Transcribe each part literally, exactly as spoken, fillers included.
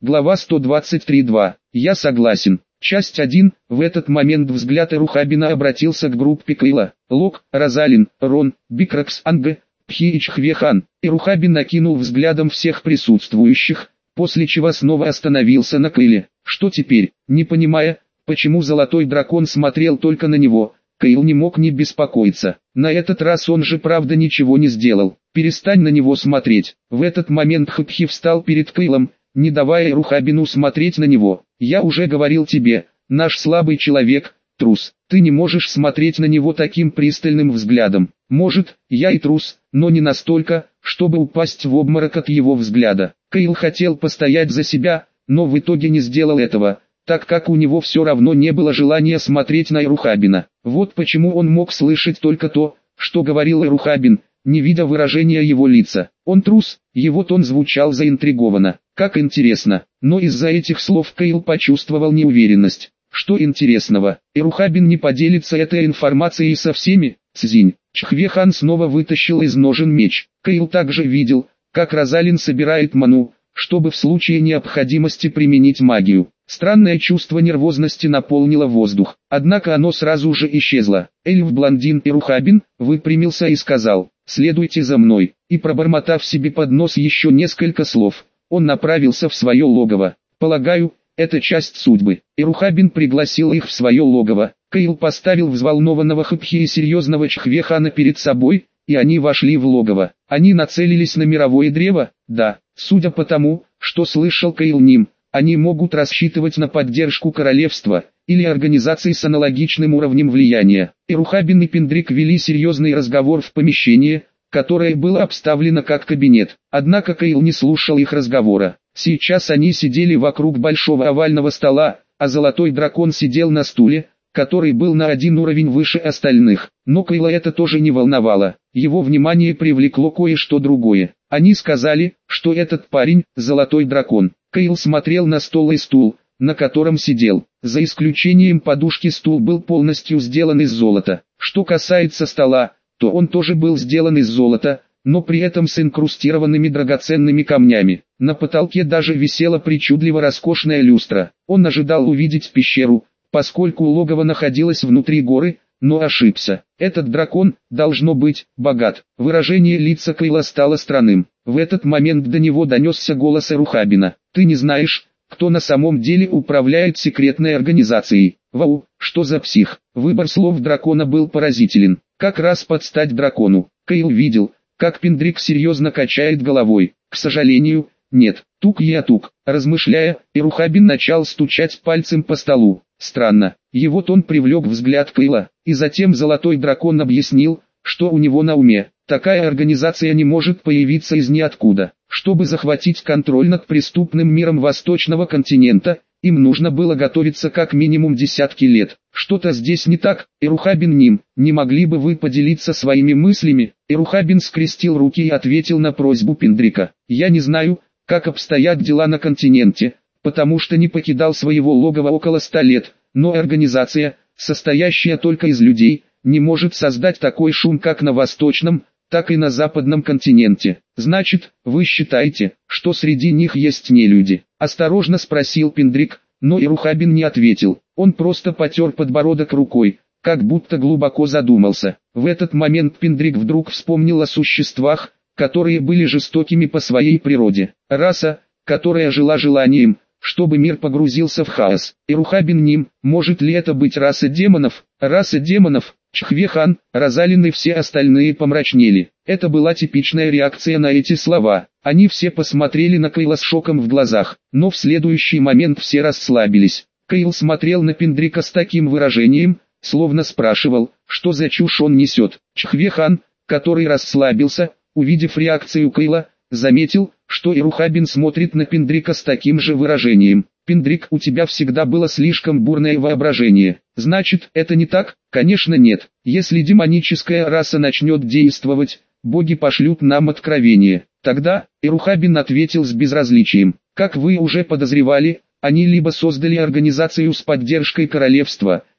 Глава сто двадцать три два. Я согласен. Часть один. В этот момент взгляд Эрухабина обратился к группе Кейла. Лок, Розалин, Рон, Бикракс, Анг, Пхи и Чхвехан. Эрухабин накинул взглядом всех присутствующих, после чего снова остановился на Кейле. Что теперь? Не понимая, почему Золотой Дракон смотрел только на него, Кейл не мог не беспокоиться. На этот раз он же правда ничего не сделал. Перестань на него смотреть. В этот момент Хпхи встал перед Кейлом, не давая Эрухабину смотреть на него. Я уже говорил тебе, наш слабый человек, трус. Ты не можешь смотреть на него таким пристальным взглядом. Может, я и трус, но не настолько, чтобы упасть в обморок от его взгляда. Кейл хотел постоять за себя, но в итоге не сделал этого, так как у него все равно не было желания смотреть на Эрухабина. Вот почему он мог слышать только то, что говорил Эрухабин, не видя выражения его лица. Он трус, его тон звучал заинтригованно. Как интересно, но из-за этих слов Кейл почувствовал неуверенность. Что интересного, Эрухабин не поделится этой информацией со всеми? Цзинь. Чхвехан снова вытащил из ножен меч. Кейл также видел, как Розалин собирает ману, чтобы в случае необходимости применить магию. Странное чувство нервозности наполнило воздух, однако оно сразу же исчезло. Эльф-блондин Эрухабин выпрямился и сказал: «Следуйте за мной», и пробормотав себе под нос еще несколько слов, он направился в свое логово. Полагаю, это часть судьбы. Эрухабин пригласил их в свое логово. Кейл поставил взволнованного Хпхи и серьезного Чхвехана перед собой, и они вошли в логово. Они нацелились на мировое древо? Да. Судя по тому, что слышал Кейл Ним, они могут рассчитывать на поддержку королевства, или организации с аналогичным уровнем влияния. Эрухабин и Пендрик вели серьезный разговор в помещении, которое было обставлено как кабинет. Однако Кейл не слушал их разговора. Сейчас они сидели вокруг большого овального стола, а Золотой Дракон сидел на стуле, который был на один уровень выше остальных. Но Кейла это тоже не волновало. Его внимание привлекло кое-что другое. Они сказали, что этот парень – Золотой Дракон. Кейл смотрел на стол и стул, на котором сидел. За исключением подушки, стул был полностью сделан из золота. Что касается стола, то он тоже был сделан из золота, но при этом с инкрустированными драгоценными камнями. На потолке даже висела причудливо роскошная люстра. Он ожидал увидеть пещеру, поскольку логово находилось внутри горы, но ошибся. Этот дракон, должно быть, богат. Выражение лица Кейла стало странным. В этот момент до него донесся голос Эрухабина. «Ты не знаешь, кто на самом деле управляет секретной организацией?» Вау, что за псих? Выбор слов дракона был поразителен. Как раз под стать дракону. Кейл видел, как Пендрик серьезно качает головой. К сожалению, нет. Тук-я-тук. Размышляя, Эрухабин начал стучать пальцем по столу. Странно. Его тон привлек взгляд Кейла, и затем Золотой Дракон объяснил, что у него на уме. Такая организация не может появиться из ниоткуда. Чтобы захватить контроль над преступным миром Восточного континента, им нужно было готовиться как минимум десятки лет. Что-то здесь не так. Эрухабин Ним, не могли бы вы поделиться своими мыслями? Эрухабин скрестил руки и ответил на просьбу Пендрика. Я не знаю, как обстоят дела на континенте, потому что не покидал своего логова около ста лет, но организация, состоящая только из людей, не может создать такой шум как на Восточном, так и на Западном континенте. Значит, вы считаете, что среди них есть нелюди? Осторожно спросил Пендрик, но Эрухабин не ответил. Он просто потер подбородок рукой, как будто глубоко задумался. В этот момент Пендрик вдруг вспомнил о существах, которые были жестокими по своей природе. Раса, которая жила желанием, чтобы мир погрузился в хаос. Эрухабин Ним, может ли это быть раса демонов? Раса демонов? Чхвехан, Розалин и все остальные помрачнели. Это была типичная реакция на эти слова. Они все посмотрели на Кейла с шоком в глазах, но в следующий момент все расслабились. Кейл смотрел на Пендрика с таким выражением, словно спрашивал, что за чушь он несет. Чхвехан, который расслабился, увидев реакцию Кейла, заметил, что Эрухабин смотрит на Пендрика с таким же выражением. «Пендрик, у тебя всегда было слишком бурное воображение. Значит, это не так?» «Конечно нет. Если демоническая раса начнет действовать, боги пошлют нам откровение. Тогда», Эрухабин ответил с безразличием, «как вы уже подозревали, они либо создали организацию с поддержкой королевства,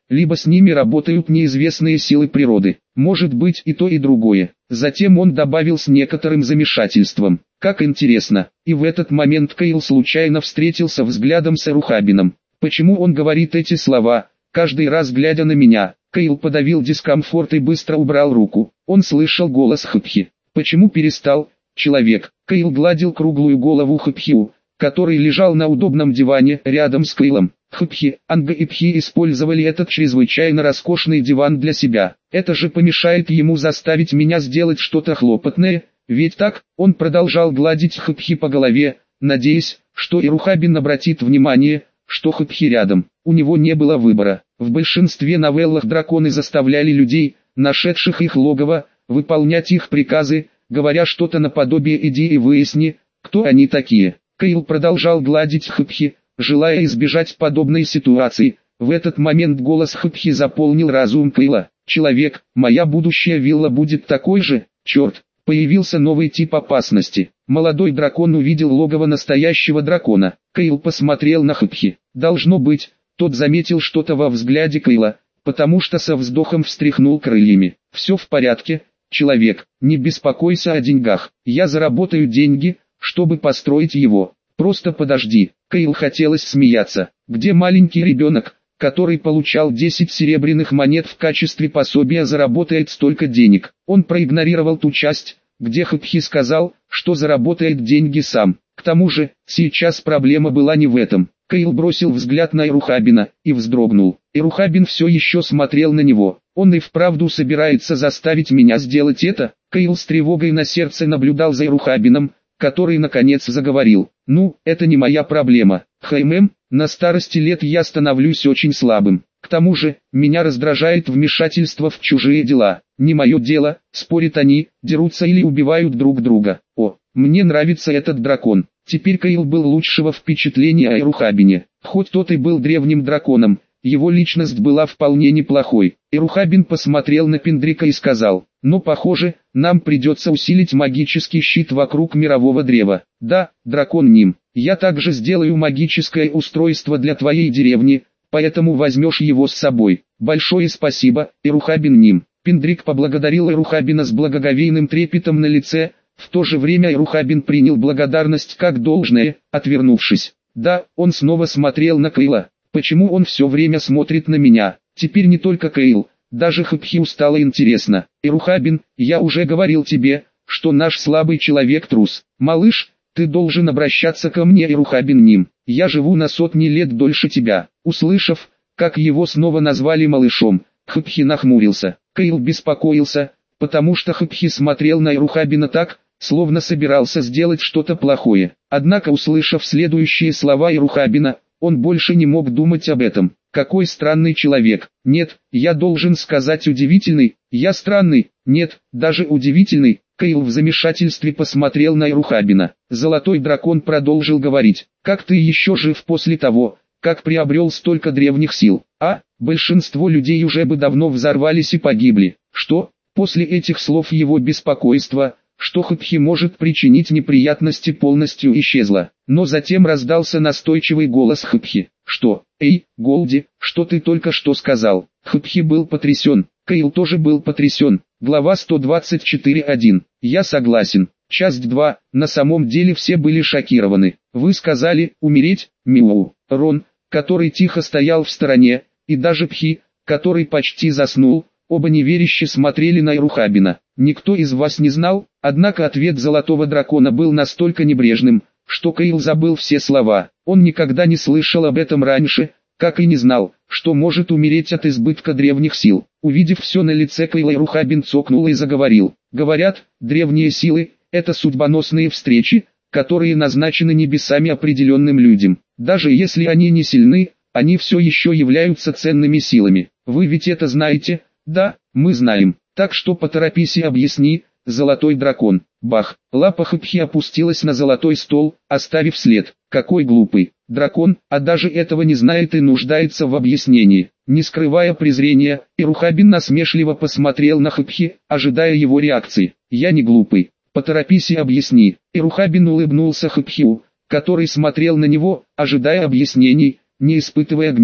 либо с ними работают неизвестные силы природы. Может быть и то и другое. Затем он добавил с некоторым замешательством: как интересно. И в этот момент Кейл случайно встретился взглядом с Эрухабином. Почему он говорит эти слова, каждый раз глядя на меня? Кейл подавил дискомфорт и быстро убрал руку. Он слышал голос Хпхи. Почему перестал? Человек. Кейл гладил круглую голову Хпхи, который лежал на удобном диване рядом с Кейлом. Хпхи, Анга и Пхи использовали этот чрезвычайно роскошный диван для себя. Это же помешает ему заставить меня сделать что-то хлопотное, ведь так? Он продолжал гладить Хпхи по голове, надеясь, что Эрухабин обратит внимание, что Хпхи рядом. У него не было выбора. В большинстве новеллах драконы заставляли людей, нашедших их логово, выполнять их приказы, говоря что-то наподобие «иди и выясни, кто они такие». Кейл продолжал гладить Хпхи, желая избежать подобной ситуации. В этот момент голос Хпхи заполнил разум Кейла. «Человек, моя будущая вилла будет такой же? Черт!» Появился новый тип опасности. Молодой дракон увидел логово настоящего дракона. Кейл посмотрел на Хпхи. Должно быть, тот заметил что-то во взгляде Кейла, потому что со вздохом встряхнул крыльями. «Все в порядке, человек, не беспокойся о деньгах. Я заработаю деньги, чтобы построить его. Просто подожди». Кейл хотелось смеяться. Где маленький ребенок, который получал десять серебряных монет в качестве пособия, заработает столько денег? Он проигнорировал ту часть, где Хпхи сказал, что заработает деньги сам. К тому же, сейчас проблема была не в этом. Кейл бросил взгляд на Эрухабина и вздрогнул. Эрухабин все еще смотрел на него. Он и вправду собирается заставить меня сделать это? Кейл с тревогой на сердце наблюдал за Эрухабином, который наконец заговорил. «Ну, это не моя проблема. Хаймем, на старости лет я становлюсь очень слабым. К тому же, меня раздражает вмешательство в чужие дела. Не мое дело, спорят они, дерутся или убивают друг друга. О, мне нравится этот дракон». Теперь Кейл был лучшего впечатления о Эрухабине. Хоть тот и был древним драконом, его личность была вполне неплохой. Эрухабин посмотрел на Пендрика и сказал: «Но похоже, нам придется усилить магический щит вокруг мирового древа». «Да, дракон Ним, я также сделаю магическое устройство для твоей деревни, поэтому возьмешь его с собой». «Большое спасибо, Эрухабин Ним». Пендрик поблагодарил Эрухабина с благоговейным трепетом на лице. В то же время Эрухабин принял благодарность как должное, отвернувшись. Да, он снова смотрел на Кейла. Почему он все время смотрит на меня? Теперь не только Кейл, даже Хпхи стало интересно. «Эрухабин, я уже говорил тебе, что наш слабый человек трус. Малыш, ты должен обращаться ко мне, Эрухабин Ним. Я живу на сотни лет дольше тебя». Услышав, как его снова назвали малышом, Хпхи нахмурился. Кейл беспокоился, потому что Хпхи смотрел на Эрухабина так, словно собирался сделать что-то плохое. Однако, услышав следующие слова Эрухабина, он больше не мог думать об этом. Какой странный человек. Нет, я должен сказать удивительный. Я странный. Нет, даже удивительный. Кейл в замешательстве посмотрел на Эрухабина. Золотой дракон продолжил говорить: «Как ты еще жив после того, как приобрел столько древних сил? А, большинство людей уже бы давно взорвались и погибли». Что? После этих слов его беспокойство, что Хпхи может причинить неприятности, полностью исчезло. Но затем раздался настойчивый голос Хпхи. «Что? Эй, Голди, что ты только что сказал?» Хпхи был потрясен. Кейл тоже был потрясен. Глава сто двадцать четыре точка один. Я согласен. Часть два. На самом деле все были шокированы. Вы сказали «умереть», Миоу. Рон, который тихо стоял в стороне, и даже Пхи, который почти заснул, оба неверяще смотрели на Эрухабина. «Никто из вас не знал?» Однако ответ Золотого Дракона был настолько небрежным, что Кейл забыл все слова. Он никогда не слышал об этом раньше, как и не знал, что может умереть от избытка древних сил. Увидев все на лице Кейла, Эрухабин цокнул и заговорил. «Говорят, древние силы – это судьбоносные встречи, которые назначены небесами определенным людям. Даже если они не сильны, они все еще являются ценными силами. Вы ведь это знаете?» «Да, мы знаем. Так что поторопись и объясни, Золотой Дракон». Бах! Лапа Хпхи опустилась на золотой стол, оставив след. Какой глупый дракон, а даже этого не знает и нуждается в объяснении. Не скрывая презрения, Эрухабин насмешливо посмотрел на Хпхи, ожидая его реакции. «Я не глупый. Поторопись и объясни». Эрухабин улыбнулся Хпхи, который смотрел на него, ожидая объяснений, не испытывая гнева.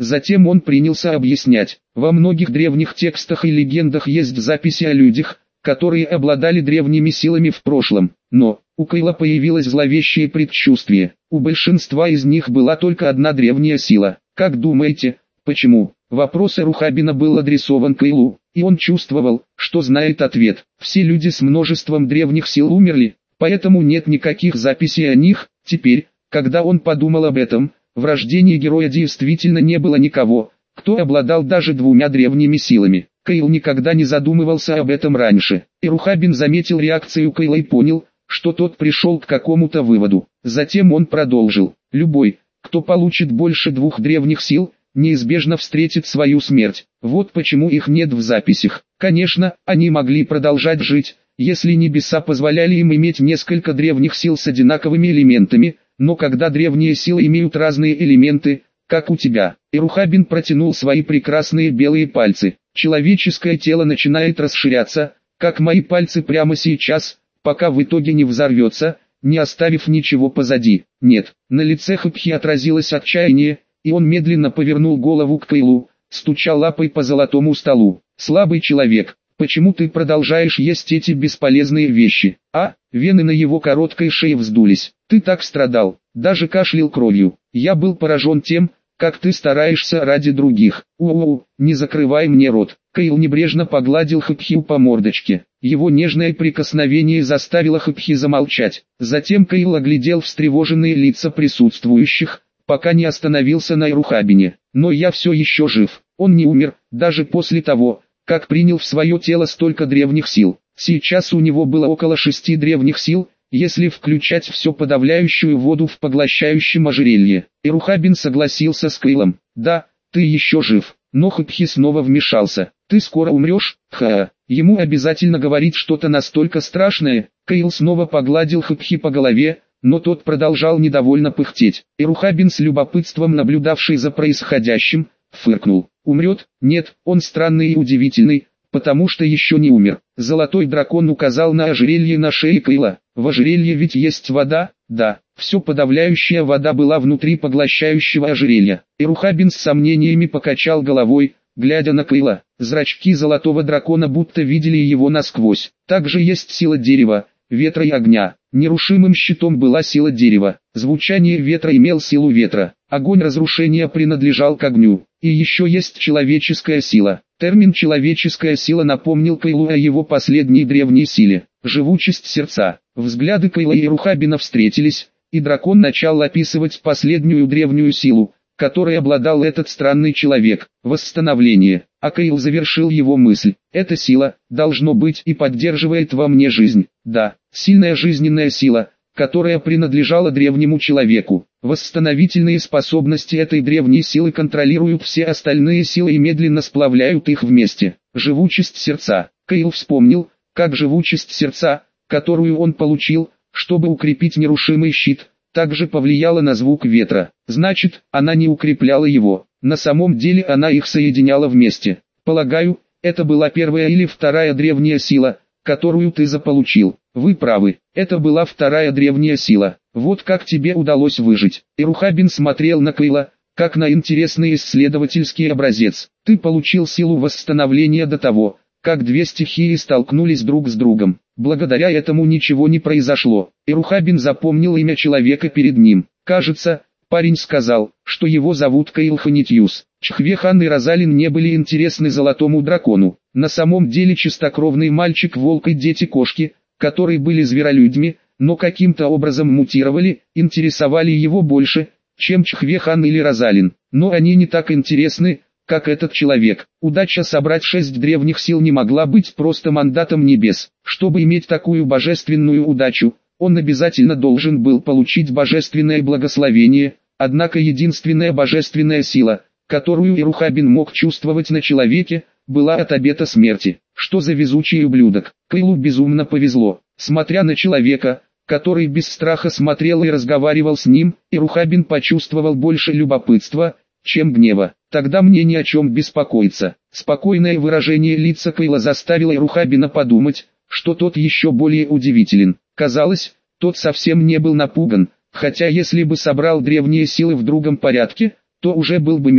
Затем он принялся объяснять. Во многих древних текстах и легендах есть записи о людях, которые обладали древними силами в прошлом, но у Кейла появилось зловещее предчувствие. У большинства из них была только одна древняя сила. Как думаете, почему? Вопрос Эрухабина был адресован Кейлу, и он чувствовал, что знает ответ. Все люди с множеством древних сил умерли, поэтому нет никаких записей о них. Теперь, когда он подумал об этом, в рождении героя действительно не было никого, кто обладал даже двумя древними силами. Кейл никогда не задумывался об этом раньше. Эрухабин заметил реакцию Кейла и понял, что тот пришел к какому-то выводу. Затем он продолжил. Любой, кто получит больше двух древних сил, неизбежно встретит свою смерть. Вот почему их нет в записях. Конечно, они могли продолжать жить, если небеса позволяли им иметь несколько древних сил с одинаковыми элементами, но когда древние силы имеют разные элементы, как у тебя. Эрухабин протянул свои прекрасные белые пальцы. Человеческое тело начинает расширяться, как мои пальцы прямо сейчас, пока в итоге не взорвется, не оставив ничего позади. Нет, на лице Хапхи отразилось отчаяние, и он медленно повернул голову к Кейлу, стуча лапой по золотому столу. «Слабый человек, почему ты продолжаешь есть эти бесполезные вещи?» А, вены на его короткой шее вздулись. «Ты так страдал, даже кашлял кровью. Я был поражен тем, как ты стараешься ради других. У-у-у, не закрывай мне рот». Кейл небрежно погладил Хапхи по мордочке. Его нежное прикосновение заставило Хапхи замолчать. Затем Кейл оглядел встревоженные лица присутствующих, пока не остановился на Эрухабине. «Но я все еще жив. Он не умер, даже после того, как принял в свое тело столько древних сил. Сейчас у него было около шести древних сил, если включать всю подавляющую воду в поглощающем ожерелье». Эрухабин согласился с Кейлом. «Да, ты еще жив». Но Хапхи снова вмешался. «Ты скоро умрешь, ха-ха». Ему обязательно говорить что-то настолько страшное. Кейл снова погладил Хапхи по голове, но тот продолжал недовольно пыхтеть. Эрухабин, с любопытством наблюдавший за происходящим, фыркнул. «Умрет? Нет, он странный и удивительный, потому что еще не умер». Золотой дракон указал на ожерелье на шее Кейла. «В ожерелье ведь есть вода?» «Да». Все подавляющая вода была внутри поглощающего ожерелья. Эрухабин с сомнениями покачал головой, глядя на Кейла. Зрачки золотого дракона будто видели его насквозь. Также есть сила дерева, ветра и огня. Нерушимым щитом была сила дерева. Звучание ветра имел силу ветра. Огонь разрушения принадлежал к огню. И еще есть человеческая сила. Термин «человеческая сила» напомнил Кейлу о его последней древней силе. Живучесть сердца. Взгляды Кейла и Эрухабина встретились, и дракон начал описывать последнюю древнюю силу, которой обладал этот странный человек. Восстановление. А Кейл завершил его мысль. Эта сила, должно быть, и поддерживает во мне жизнь. Да, сильная жизненная сила, которая принадлежала древнему человеку. Восстановительные способности этой древней силы контролируют все остальные силы и медленно сплавляют их вместе. Живучесть сердца. Кейл вспомнил, как живучесть сердца, которую он получил, чтобы укрепить нерушимый щит, также повлияла на звук ветра. Значит, она не укрепляла его. На самом деле она их соединяла вместе. Полагаю, это была первая или вторая древняя сила, которую ты заполучил. Вы правы, это была вторая древняя сила. Вот как тебе удалось выжить. Эрухабин смотрел на Кейла, как на интересный исследовательский образец. Ты получил силу восстановления до того, как две стихии столкнулись друг с другом. Благодаря этому ничего не произошло. Эрухабин запомнил имя человека перед ним. Кажется, парень сказал, что его зовут Кейл Ханитьюс. Чхвехан и Розалин не были интересны золотому дракону. На самом деле чистокровный мальчик-волк и дети-кошки, которые были зверолюдьми, но каким-то образом мутировали, интересовали его больше, чем Чхвехан или Розалин. Но они не так интересны, как этот человек. Удача собрать шесть древних сил не могла быть просто мандатом небес. Чтобы иметь такую божественную удачу, он обязательно должен был получить божественное благословение, однако единственная божественная сила, которую Эрухабин мог чувствовать на человеке, была от обета смерти. Что за везучий ублюдок. Кейлу безумно повезло. Смотря на человека, который без страха смотрел и разговаривал с ним, Эрухабин почувствовал больше любопытства, чем гнева. Тогда мне ни о чем беспокоиться. Спокойное выражение лица Кейла заставило Эрухабина подумать, что тот еще более удивителен. Казалось, тот совсем не был напуган, хотя если бы собрал древние силы в другом порядке, то уже был бы мертв.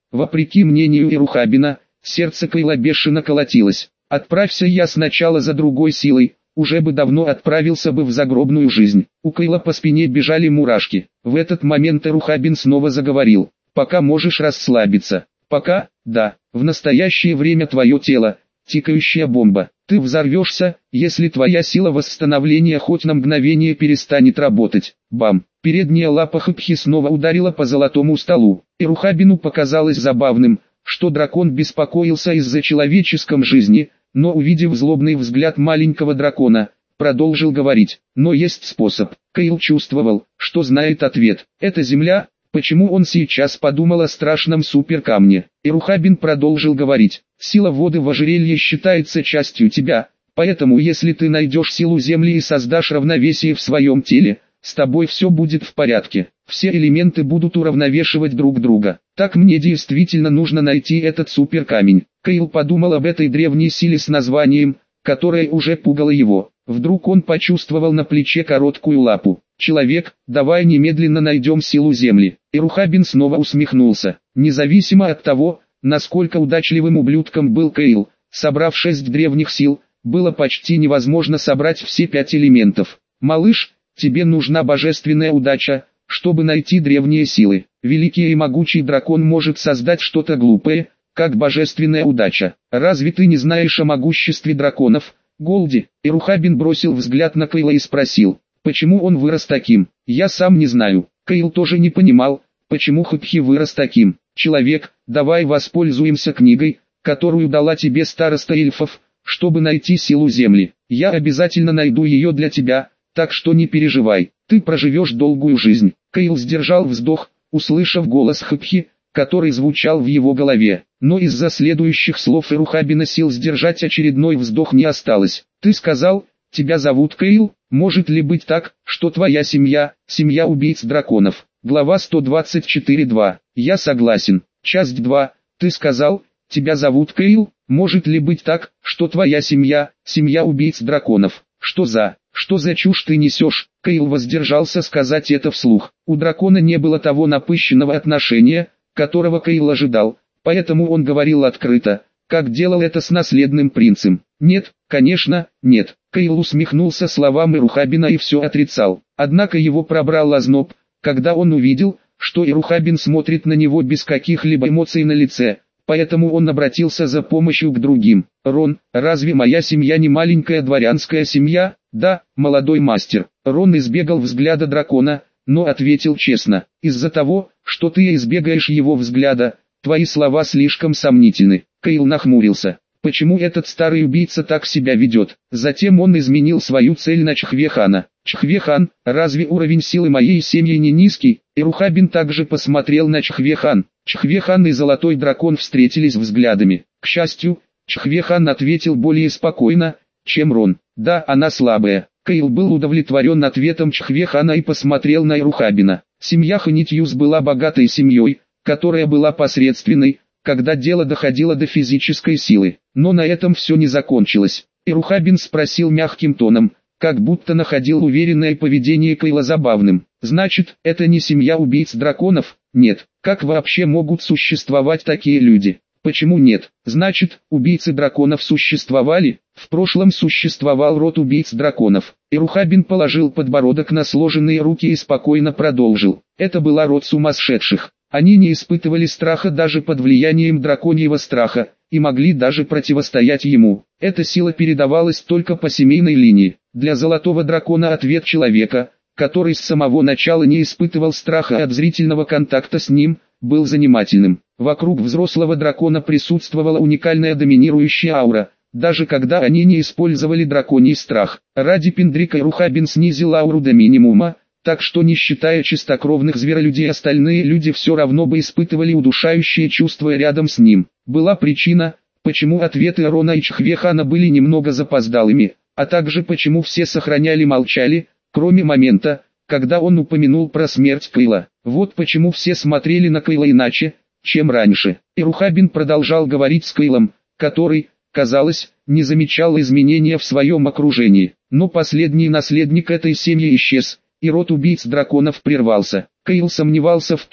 Вопреки мнению Ирухабина, сердце Кайла бешено колотилось. Отправься я сначала за другой силой, уже бы давно отправился бы в загробную жизнь. У Кайла по спине бежали мурашки. В этот момент Ирухабин снова заговорил. Пока можешь расслабиться. Пока, да, в настоящее время твое тело – тикающая бомба. Ты взорвешься, если твоя сила восстановления хоть на мгновение перестанет работать. Бам! Передняя лапа Хыпхи снова ударила по золотому столу. Ирухабину показалось забавным, что дракон беспокоился из-за человеческой жизни, но увидев злобный взгляд маленького дракона, продолжил говорить. Но есть способ. Кайл чувствовал, что знает ответ. Это земля. Почему он сейчас подумал о страшном суперкамне? Ирухабин продолжил говорить. Сила воды в ожерелье считается частью тебя, поэтому если ты найдешь силу земли и создашь равновесие в своем теле, с тобой все будет в порядке. Все элементы будут уравновешивать друг друга. Так мне действительно нужно найти этот суперкамень. Кайл подумал об этой древней силе с названием, которая уже пугала его. Вдруг он почувствовал на плече короткую лапу. «Человек, давай немедленно найдем силу земли». Ирухабин снова усмехнулся. Независимо от того, насколько удачливым ублюдком был Кайл, собрав шесть древних сил, было почти невозможно собрать все пять элементов. «Малыш, тебе нужна божественная удача, чтобы найти древние силы. Великий и могучий дракон может создать что-то глупое, как божественная удача. Разве ты не знаешь о могуществе драконов, Голди?» Ирухабин бросил взгляд на Кайла и спросил, почему он вырос таким. «Я сам не знаю». Кайл тоже не понимал, почему Хыпхи вырос таким. «Человек, давай воспользуемся книгой, которую дала тебе староста эльфов, чтобы найти силу земли. Я обязательно найду ее для тебя, так что не переживай, ты проживешь долгую жизнь». Кайл сдержал вздох, услышав голос Хыпхи, который звучал в его голове. Но из-за следующих слов Ирухабина сил сдержать очередной вздох не осталось. «Ты сказал, тебя зовут Кайл? Может ли быть так, что твоя семья – семья убийц драконов?» Глава сто двадцать четыре два. Я согласен. Часть два. Ты сказал, тебя зовут Кайл? Может ли быть так, что твоя семья – семья убийц драконов? Что за... Что за чушь ты несешь? Кайл воздержался сказать это вслух. У дракона не было того напыщенного отношения, которого Кайл ожидал, поэтому он говорил открыто, как делал это с наследным принцем. «Нет, конечно, нет». Кайл усмехнулся словам Ирухабина и все отрицал. Однако его пробрал озноб, когда он увидел, что Ирухабин смотрит на него без каких-либо эмоций на лице, поэтому он обратился за помощью к другим. «Рон, разве моя семья не маленькая дворянская семья?» «Да, молодой мастер». Рон избегал взгляда дракона, но ответил честно. «Из-за того, что ты избегаешь его взгляда, твои слова слишком сомнительны». Кайл нахмурился. Почему этот старый убийца так себя ведет? Затем он изменил свою цель на Чхве-хана. «Чхве-хан, разве уровень силы моей семьи не низкий?» Ирухабин также посмотрел на Чхве-хан. Чхве-хан и Золотой Дракон встретились взглядами. К счастью, Чхве-хан ответил более спокойно, чем Рон. «Да, она слабая». Кайл был удовлетворен ответом Чхве-хана и посмотрел на Ирухабина. Семья Ханитьюс была богатой семьей, которая была посредственной, когда дело доходило до физической силы. Но на этом все не закончилось. Ирухабин спросил мягким тоном, как будто находил уверенное поведение Кайла забавным. «Значит, это не семья убийц драконов?» «Нет. Как вообще могут существовать такие люди?» «Почему нет? Значит, убийцы драконов существовали?» «В прошлом существовал род убийц драконов». Ирухабин положил подбородок на сложенные руки и спокойно продолжил. «Это была род сумасшедших. Они не испытывали страха даже под влиянием драконьего страха, и могли даже противостоять ему. Эта сила передавалась только по семейной линии. Для Золотого Дракона ответ человека, который с самого начала не испытывал страха от зрительного контакта с ним, был занимательным. Вокруг взрослого дракона присутствовала уникальная доминирующая аура, даже когда они не использовали драконий страх. Ради Пендрика Ирухабин снизил ауру до минимума, так что не считая чистокровных зверолюдей, остальные люди все равно бы испытывали удушающее чувство рядом с ним. Была причина, почему ответы Рона и Чхве-хана были немного запоздалыми, а также почему все сохраняли молчали, кроме момента, когда он упомянул про смерть Кайла. Вот почему все смотрели на Кайла иначе, чем раньше. Ирухабин продолжал говорить с Кайлом, который, казалось, не замечал изменения в своем окружении. Но последний наследник этой семьи исчез, и род убийц драконов прервался. Кайл сомневался в том,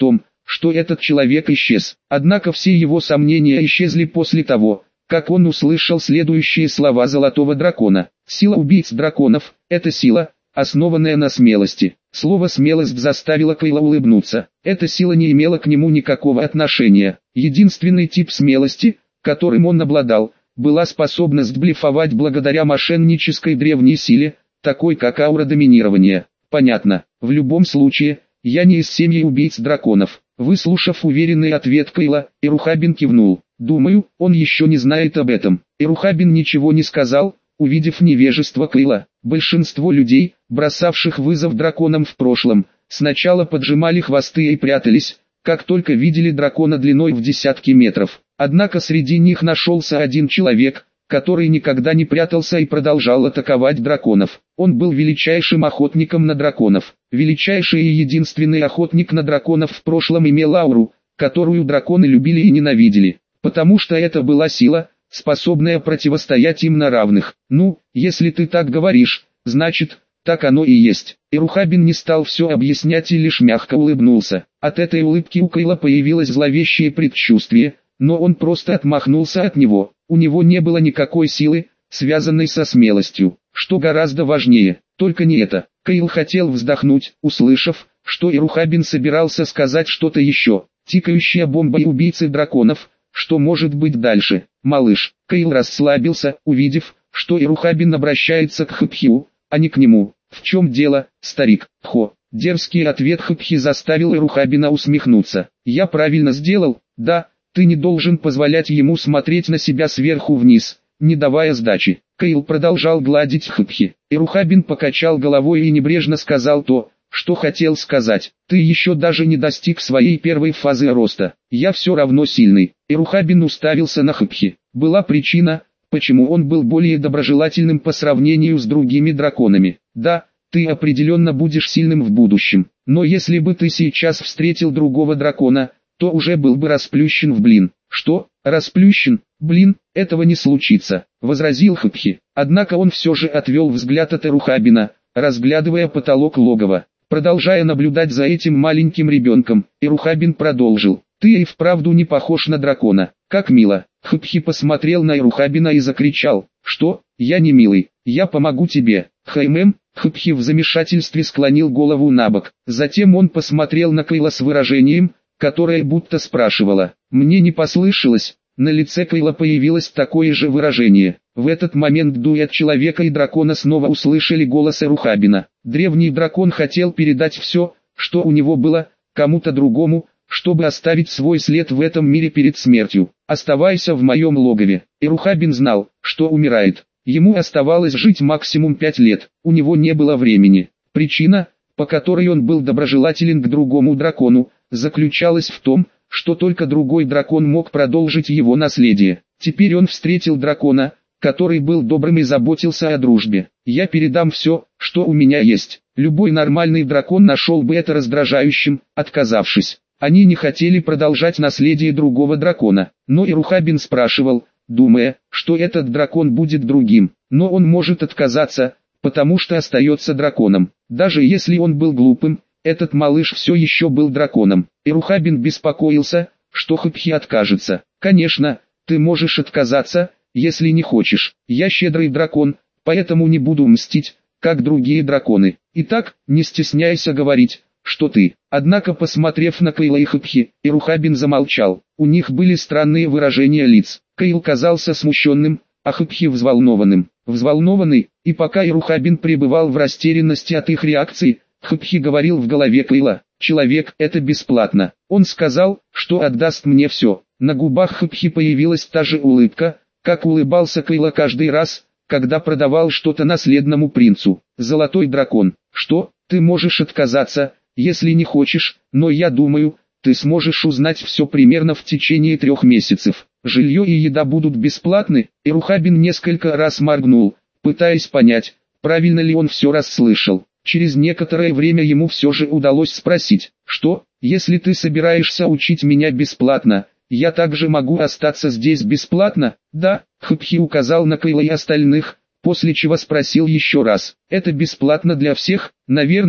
что этот человек исчез. Однако все его сомнения исчезли после того, как он услышал следующие слова Золотого Дракона. Сила убийц драконов – это сила, основанная на смелости. Слово «смелость» заставило Кайла улыбнуться. Эта сила не имела к нему никакого отношения. Единственный тип смелости, которым он обладал, была способность блефовать благодаря мошеннической древней силе, такой как аура доминирования. Понятно. В любом случае, я не из семьи убийц драконов. Выслушав уверенный ответ Кайла, Ирухабин кивнул. Думаю, он еще не знает об этом. Ирухабин ничего не сказал, увидев невежество Кайла. Большинство людей, бросавших вызов драконам в прошлом, сначала поджимали хвосты и прятались, как только видели дракона длиной в десятки метров. Однако среди них нашелся один человек, который никогда не прятался и продолжал атаковать драконов. Он был величайшим охотником на драконов. Величайший и единственный охотник на драконов в прошлом имел ауру, которую драконы любили и ненавидели, потому что это была сила, способная противостоять им на равных. Ну, если ты так говоришь, значит, так оно и есть. Ирухабин не стал все объяснять и лишь мягко улыбнулся. От этой улыбки у Кайла появилось зловещее предчувствие, но он просто отмахнулся от него. У него не было никакой силы, связанной со смелостью. Что гораздо важнее, только не это. Кайл хотел вздохнуть, услышав, что Ирухабин собирался сказать что-то еще. Тикающая бомба и убийцы драконов. Что может быть дальше? Малыш. Кайл расслабился, увидев, что Ирухабин обращается к Хапхиу, а не к нему. В чем дело, старик? Хо. Дерзкий ответ Хапхи заставил Ирухабина усмехнуться. Я правильно сделал, да, ты не должен позволять ему смотреть на себя сверху вниз, не давая сдачи. Кайл продолжал гладить Хапхи. Ирухабин покачал головой и небрежно сказал то, что хотел сказать. Ты еще даже не достиг своей первой фазы роста. Я все равно сильный. Ирухабин уставился на Хапхи. Была причина, почему он был более доброжелательным по сравнению с другими драконами. Да, ты определенно будешь сильным в будущем. Но если бы ты сейчас встретил другого дракона, то уже был бы расплющен в блин. Что? Расплющен? Блин, этого не случится, возразил Хапхи. Однако он все же отвел взгляд от Ирухабина, разглядывая потолок логова. Продолжая наблюдать за этим маленьким ребенком, Ирухабин продолжил. Ты и вправду не похож на дракона. Как мило. Хапхи посмотрел на Ирухабина и закричал. Что? Я не милый. Я помогу тебе. Хаймэм. Хапхи в замешательстве склонил голову набок. Затем он посмотрел на Кайла с выражением, которое будто спрашивало. Мне не послышалось. На лице Кайла появилось такое же выражение. В этот момент дуэт человека и дракона снова услышали голос Ирухабина. Древний дракон хотел передать все, что у него было, кому-то другому, чтобы оставить свой след в этом мире перед смертью. Оставайся в моем логове. Ирухабин знал, что умирает. Ему оставалось жить максимум пять лет. У него не было времени. Причина, по которой он был доброжелателен к другому дракону, заключалась в том, что только другой дракон мог продолжить его наследие. Теперь он встретил дракона, который был добрым и заботился о дружбе. Я передам все, что у меня есть. Любой нормальный дракон нашел бы это раздражающим, отказавшись. Они не хотели продолжать наследие другого дракона, но Ирухабин спрашивал, думая, что этот дракон будет другим, но он может отказаться, потому что остается драконом. Даже если он был глупым, этот малыш все еще был драконом. Ирухабин беспокоился, что Хапхи откажется. Конечно, ты можешь отказаться, если не хочешь. Я щедрый дракон, поэтому не буду мстить, как другие драконы. Итак, не стесняйся говорить, что ты. Однако, посмотрев на Кайла и Хапхи, Ирухабин замолчал. У них были странные выражения лиц. Кайл казался смущенным, а Хапхи взволнованным. Взволнованный, и пока Ирухабин пребывал в растерянности от их реакции, Хапхи говорил в голове Кайла. Человек, это бесплатно. Он сказал, что отдаст мне все. На губах Хапхи появилась та же улыбка, как улыбался Кайла каждый раз, когда продавал что-то наследному принцу. Золотой дракон. Что? Ты можешь отказаться, если не хочешь, но я думаю, ты сможешь узнать все примерно в течение трех месяцев. Жилье и еда будут бесплатны. Ирухабин несколько раз моргнул, пытаясь понять, правильно ли он все расслышал. Через некоторое время ему все же удалось спросить, что, если ты собираешься учить меня бесплатно, я также могу остаться здесь бесплатно? Да, Хапхи указал на Кайла и остальных, после чего спросил еще раз. Это бесплатно для всех? Наверное,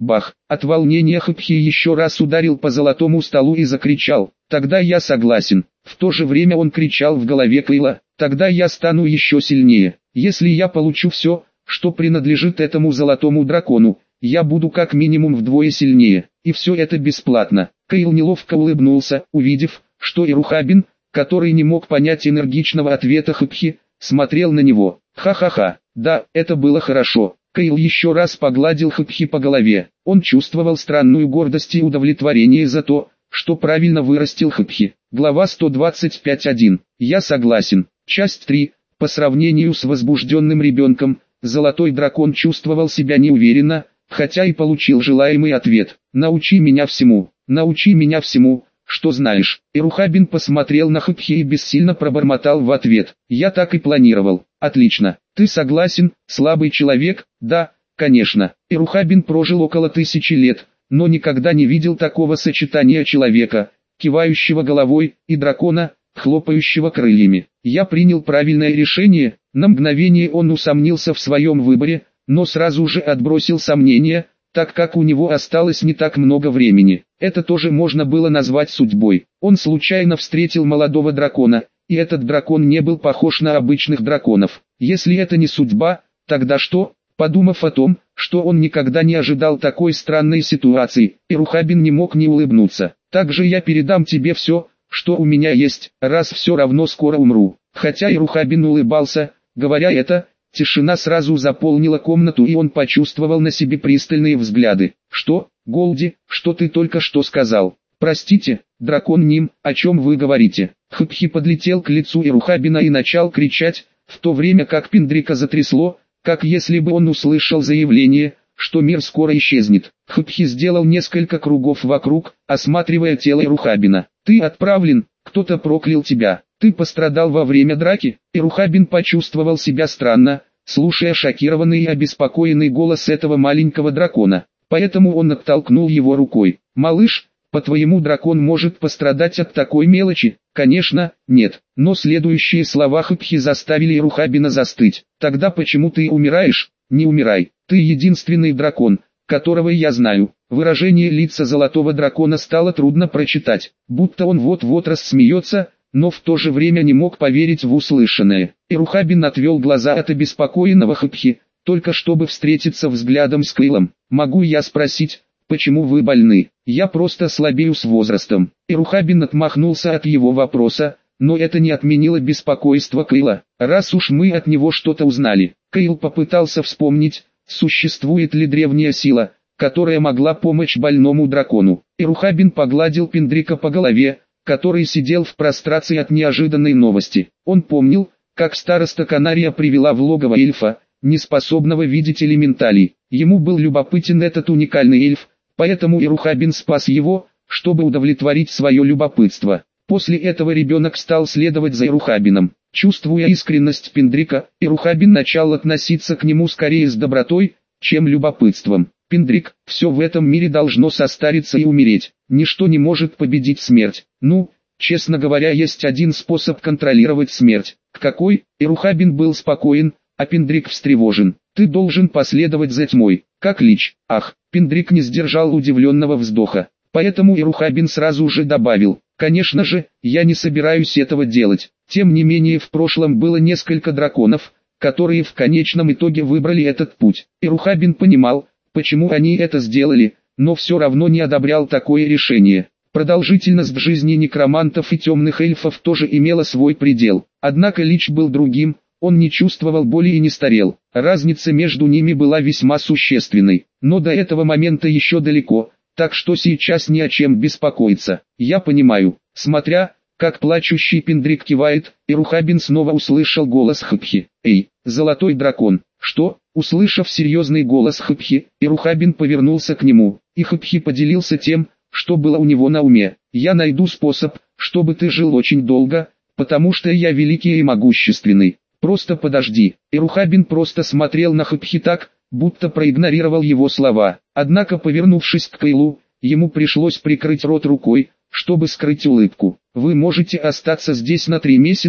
Бах! От волнения Хэпхи еще раз ударил по золотому столу и закричал: «Тогда я согласен». В то же время он кричал в голове Кейла: «Тогда я стану еще сильнее. Если я получу все, что принадлежит этому золотому дракону, я буду как минимум вдвое сильнее, и все это бесплатно». Кейл неловко улыбнулся, увидев, что Ирухабин, который не мог понять энергичного ответа Хэпхи, смотрел на него. Ха-ха-ха, да, это было хорошо. Кейл еще раз погладил Хэпхи по голове. Он чувствовал странную гордость и удовлетворение за то, что правильно вырастил Хэпхи. Глава сто двадцать пять точка один. Я согласен. Часть три. По сравнению с возбужденным ребенком, золотой дракон чувствовал себя неуверенно, хотя и получил желаемый ответ. «Научи меня всему, научи меня всему, что знаешь». Ирухабин посмотрел на Хэпхи и бессильно пробормотал в ответ: «Я так и планировал». «Отлично. Ты согласен, слабый человек?» «Да, конечно». Ирухабин прожил около тысячи лет, но никогда не видел такого сочетания человека, кивающего головой, и дракона, хлопающего крыльями. «Я принял правильное решение». На мгновение он усомнился в своем выборе, но сразу же отбросил сомнения, так как у него осталось не так много времени. Это тоже можно было назвать судьбой. Он случайно встретил молодого дракона, и этот дракон не был похож на обычных драконов. Если это не судьба, тогда что? Подумав о том, что он никогда не ожидал такой странной ситуации, Ирухабин не мог не улыбнуться. «Также я передам тебе все, что у меня есть, раз все равно скоро умру». Хотя Ирухабин улыбался, говоря это, тишина сразу заполнила комнату, и он почувствовал на себе пристальные взгляды. «Что, Голди, что ты только что сказал?» «Простите, дракон Ним, о чем вы говорите?» Хэпхи подлетел к лицу Ирухабина и начал кричать, в то время как Пиндрика затрясло, как если бы он услышал заявление, что мир скоро исчезнет. Хэпхи сделал несколько кругов вокруг, осматривая тело Ирухабина. «Ты отправлен, кто-то проклял тебя. Ты пострадал во время драки?» Ирухабин почувствовал себя странно, слушая шокированный и обеспокоенный голос этого маленького дракона. Поэтому он оттолкнул его рукой. «Малыш, по-твоему, дракон может пострадать от такой мелочи?» «Конечно, нет». Но следующие слова Хэпхи заставили Ирухабина застыть. «Тогда почему ты умираешь?» «Не умирай. Ты единственный дракон, которого я знаю». Выражение лица золотого дракона стало трудно прочитать, будто он вот-вот рассмеется, но в то же время не мог поверить в услышанное. Ирухабин отвел глаза от обеспокоенного Хэпхи, только чтобы встретиться взглядом с Кейлом. «Могу я спросить, почему вы больны?» «Я просто слабею с возрастом». Ирухабин отмахнулся от его вопроса, но это не отменило беспокойство Кейла. «Раз уж мы от него что-то узнали». Кейл попытался вспомнить, существует ли древняя сила, которая могла помочь больному дракону. Ирухабин погладил Пиндрика по голове, который сидел в прострации от неожиданной новости. Он помнил, как староста Канария привела в логово эльфа, неспособного видеть элементалей. Ему был любопытен этот уникальный эльф, поэтому Ирухабин спас его, чтобы удовлетворить свое любопытство. После этого ребенок стал следовать за Ирухабином. Чувствуя искренность Пиндрика, Ирухабин начал относиться к нему скорее с добротой, чем любопытством. «Пиндрик, все в этом мире должно состариться и умереть. Ничто не может победить смерть. Ну, честно говоря, есть один способ контролировать смерть». «Какой?» Ирухабин был спокоен, а Пиндрик встревожен. «Ты должен последовать за тьмой, как лич». «Ах!» Пиндрик не сдержал удивленного вздоха. Поэтому Ирухабин сразу же добавил: «Конечно же, я не собираюсь этого делать». Тем не менее, в прошлом было несколько драконов, которые в конечном итоге выбрали этот путь. Ирухабин понимал, почему они это сделали, но все равно не одобрял такое решение. Продолжительность жизни некромантов и темных эльфов тоже имела свой предел. Однако Лич был другим, он не чувствовал боли и не старел. Разница между ними была весьма существенной, но до этого момента еще далеко, так что сейчас ни о чем беспокоиться. «Я понимаю». Смотря, как плачущий Пиндрик кивает, Ирухабин снова услышал голос Хэпхи. «Эй, золотой дракон!» «Что?» Услышав серьезный голос Хэпхи, Ирухабин повернулся к нему, и Хэпхи поделился тем, что было у него на уме. «Я найду способ, чтобы ты жил очень долго, потому что я великий и могущественный. Просто подожди». Ирухабин просто смотрел на Хэпхи так, будто проигнорировал его слова. Однако, повернувшись к Кейлу, ему пришлось прикрыть рот рукой, чтобы скрыть улыбку. «Вы можете остаться здесь на три месяца?»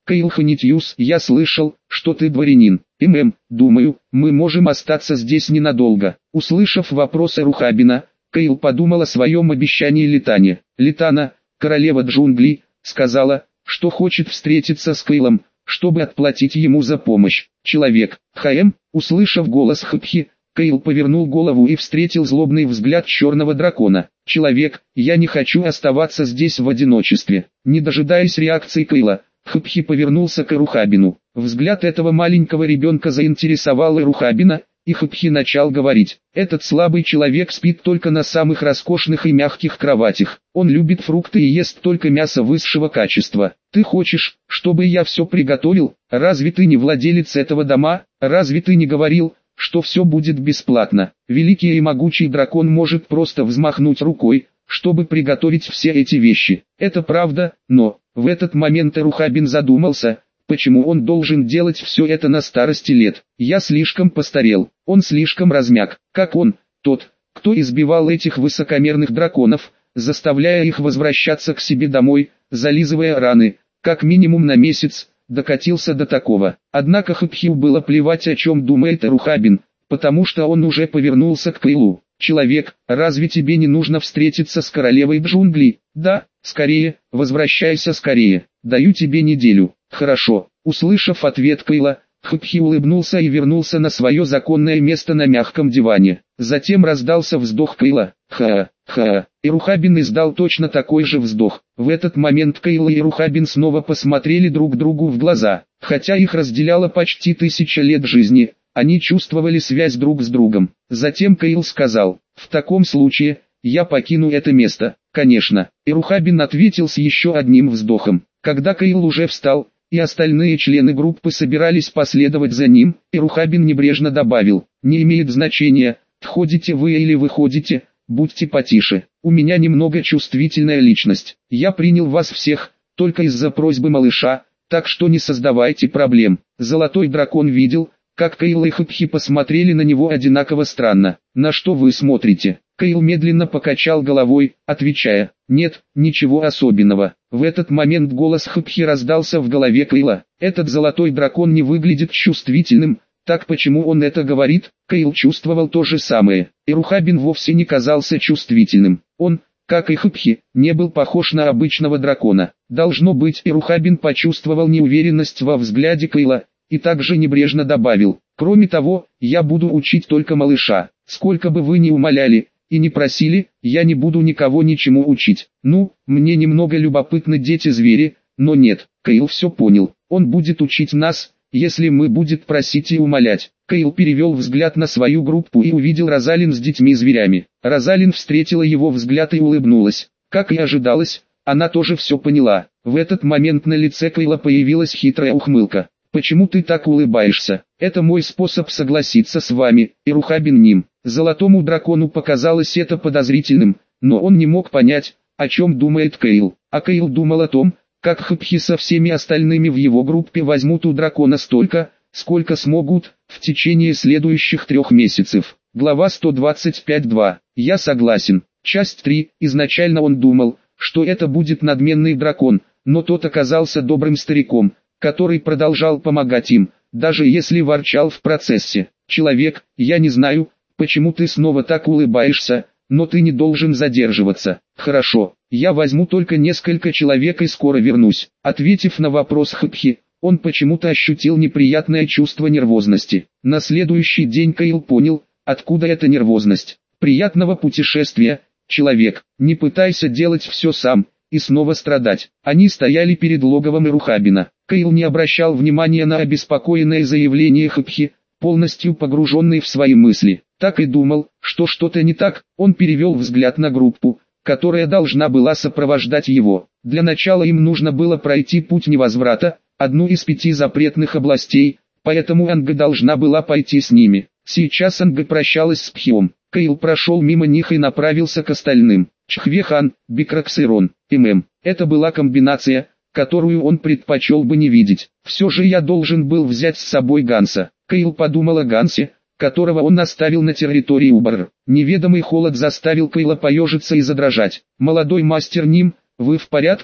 Кейл Ханитьюс, я слышал, что ты дворянин. ММ, думаю, мы можем остаться здесь ненадолго. Услышав вопросы Рухабина, Кейл подумал о своем обещании Литане. Литана, королева джунглей, сказала, что хочет встретиться с Кейлом, чтобы отплатить ему за помощь. Человек, ХМ, услышав голос Хпхи, Кейл повернул голову и встретил злобный взгляд черного дракона. Человек, я не хочу оставаться здесь в одиночестве. Не дожидаясь реакции Кейла, Хпхи повернулся к Рухабину. Взгляд этого маленького ребенка заинтересовал Рухабина, и Хпхи начал говорить. Этот слабый человек спит только на самых роскошных и мягких кроватях. Он любит фрукты и ест только мясо высшего качества. Ты хочешь, чтобы я все приготовил? Разве ты не владелец этого дома? Разве ты не говорил, что все будет бесплатно? Великий и могучий дракон может просто взмахнуть рукой, чтобы приготовить все эти вещи. Это правда, но... В этот момент Рухабин задумался, почему он должен делать все это на старости лет. Я слишком постарел, он слишком размяк, как он, тот, кто избивал этих высокомерных драконов, заставляя их возвращаться к себе домой, зализывая раны, как минимум на месяц, докатился до такого. Однако Хпхи было плевать, о чем думает Рухабин, потому что он уже повернулся к Кейлу. Человек, разве тебе не нужно встретиться с королевой джунглей? Да, скорее, возвращайся скорее, даю тебе неделю. Хорошо. Услышав ответ Кейла, Хпхи улыбнулся и вернулся на свое законное место на мягком диване. Затем раздался вздох Кейла. Ха, ха. И Рухабин издал точно такой же вздох. В этот момент Кейл и Рухабин снова посмотрели друг другу в глаза. Хотя их разделяло почти тысяча лет жизни, они чувствовали связь друг с другом. Затем Кейл сказал: «В таком случае, я покину это место». «Конечно». И Рухабин ответил с еще одним вздохом. Когда Кейл уже встал, и остальные члены группы собирались последовать за ним, и Рухабин небрежно добавил: «Не имеет значения, входите вы или выходите, будьте потише. У меня немного чувствительная личность. Я принял вас всех, только из-за просьбы малыша, так что не создавайте проблем». Золотой дракон видел, как Кейл и Хпхи посмотрели на него одинаково странно. «На что вы смотрите?» Кейл медленно покачал головой, отвечая: «Нет, ничего особенного». В этот момент голос Хпхи раздался в голове Кейла. «Этот золотой дракон не выглядит чувствительным, так почему он это говорит?» Кейл чувствовал то же самое, и Рухабин вовсе не казался чувствительным. Он, как и Хпхи, не был похож на обычного дракона. Должно быть, и Рухабин почувствовал неуверенность во взгляде Кейла, и также небрежно добавил: «Кроме того, я буду учить только малыша. Сколько бы вы ни умоляли и не просили, я не буду никого ничему учить. Ну, мне немного любопытны дети-звери, но нет». Кейл все понял. Он будет учить нас, если мы будет просить и умолять. Кейл перевел взгляд на свою группу и увидел Розалин с детьми-зверями. Розалин встретила его взгляд и улыбнулась. Как и ожидалось, она тоже все поняла. В этот момент на лице Кейла появилась хитрая ухмылка. «Почему ты так улыбаешься? Это мой способ согласиться с вами, и Рухабин ним». Золотому дракону показалось это подозрительным, но он не мог понять, о чем думает Кейл. А Кейл думал о том, как Хпхи со всеми остальными в его группе возьмут у дракона столько, сколько смогут, в течение следующих трех месяцев. Глава сто двадцать пять два. Я согласен. Часть три. Изначально он думал, что это будет надменный дракон, но тот оказался добрым стариком, который продолжал помогать им, даже если ворчал в процессе. «Человек, я не знаю, почему ты снова так улыбаешься, но ты не должен задерживаться». «Хорошо, я возьму только несколько человек и скоро вернусь». Ответив на вопрос Хпхи, он почему-то ощутил неприятное чувство нервозности. На следующий день Кейл понял, откуда эта нервозность. «Приятного путешествия, человек, не пытайся делать все сам и снова страдать». Они стояли перед логовом Рухабина. Кейл не обращал внимания на обеспокоенное заявление Хпхи, полностью погруженный в свои мысли. Так и думал, что что-то не так. Он перевел взгляд на группу, которая должна была сопровождать его. Для начала им нужно было пройти путь невозврата, одну из пяти запретных областей, поэтому Анга должна была пойти с ними. Сейчас Анга прощалась с Пхиом. Кейл прошел мимо них и направился к остальным. Чхвехан, Бикракс и Рон, ММ. Это была комбинация, которую он предпочел бы не видеть. Все же я должен был взять с собой Ганса. Кейл подумал о Гансе, которого он оставил на территории Убар. Неведомый холод заставил Кейла поежиться и задрожать. «Молодой мастер Ним, вы в порядке?»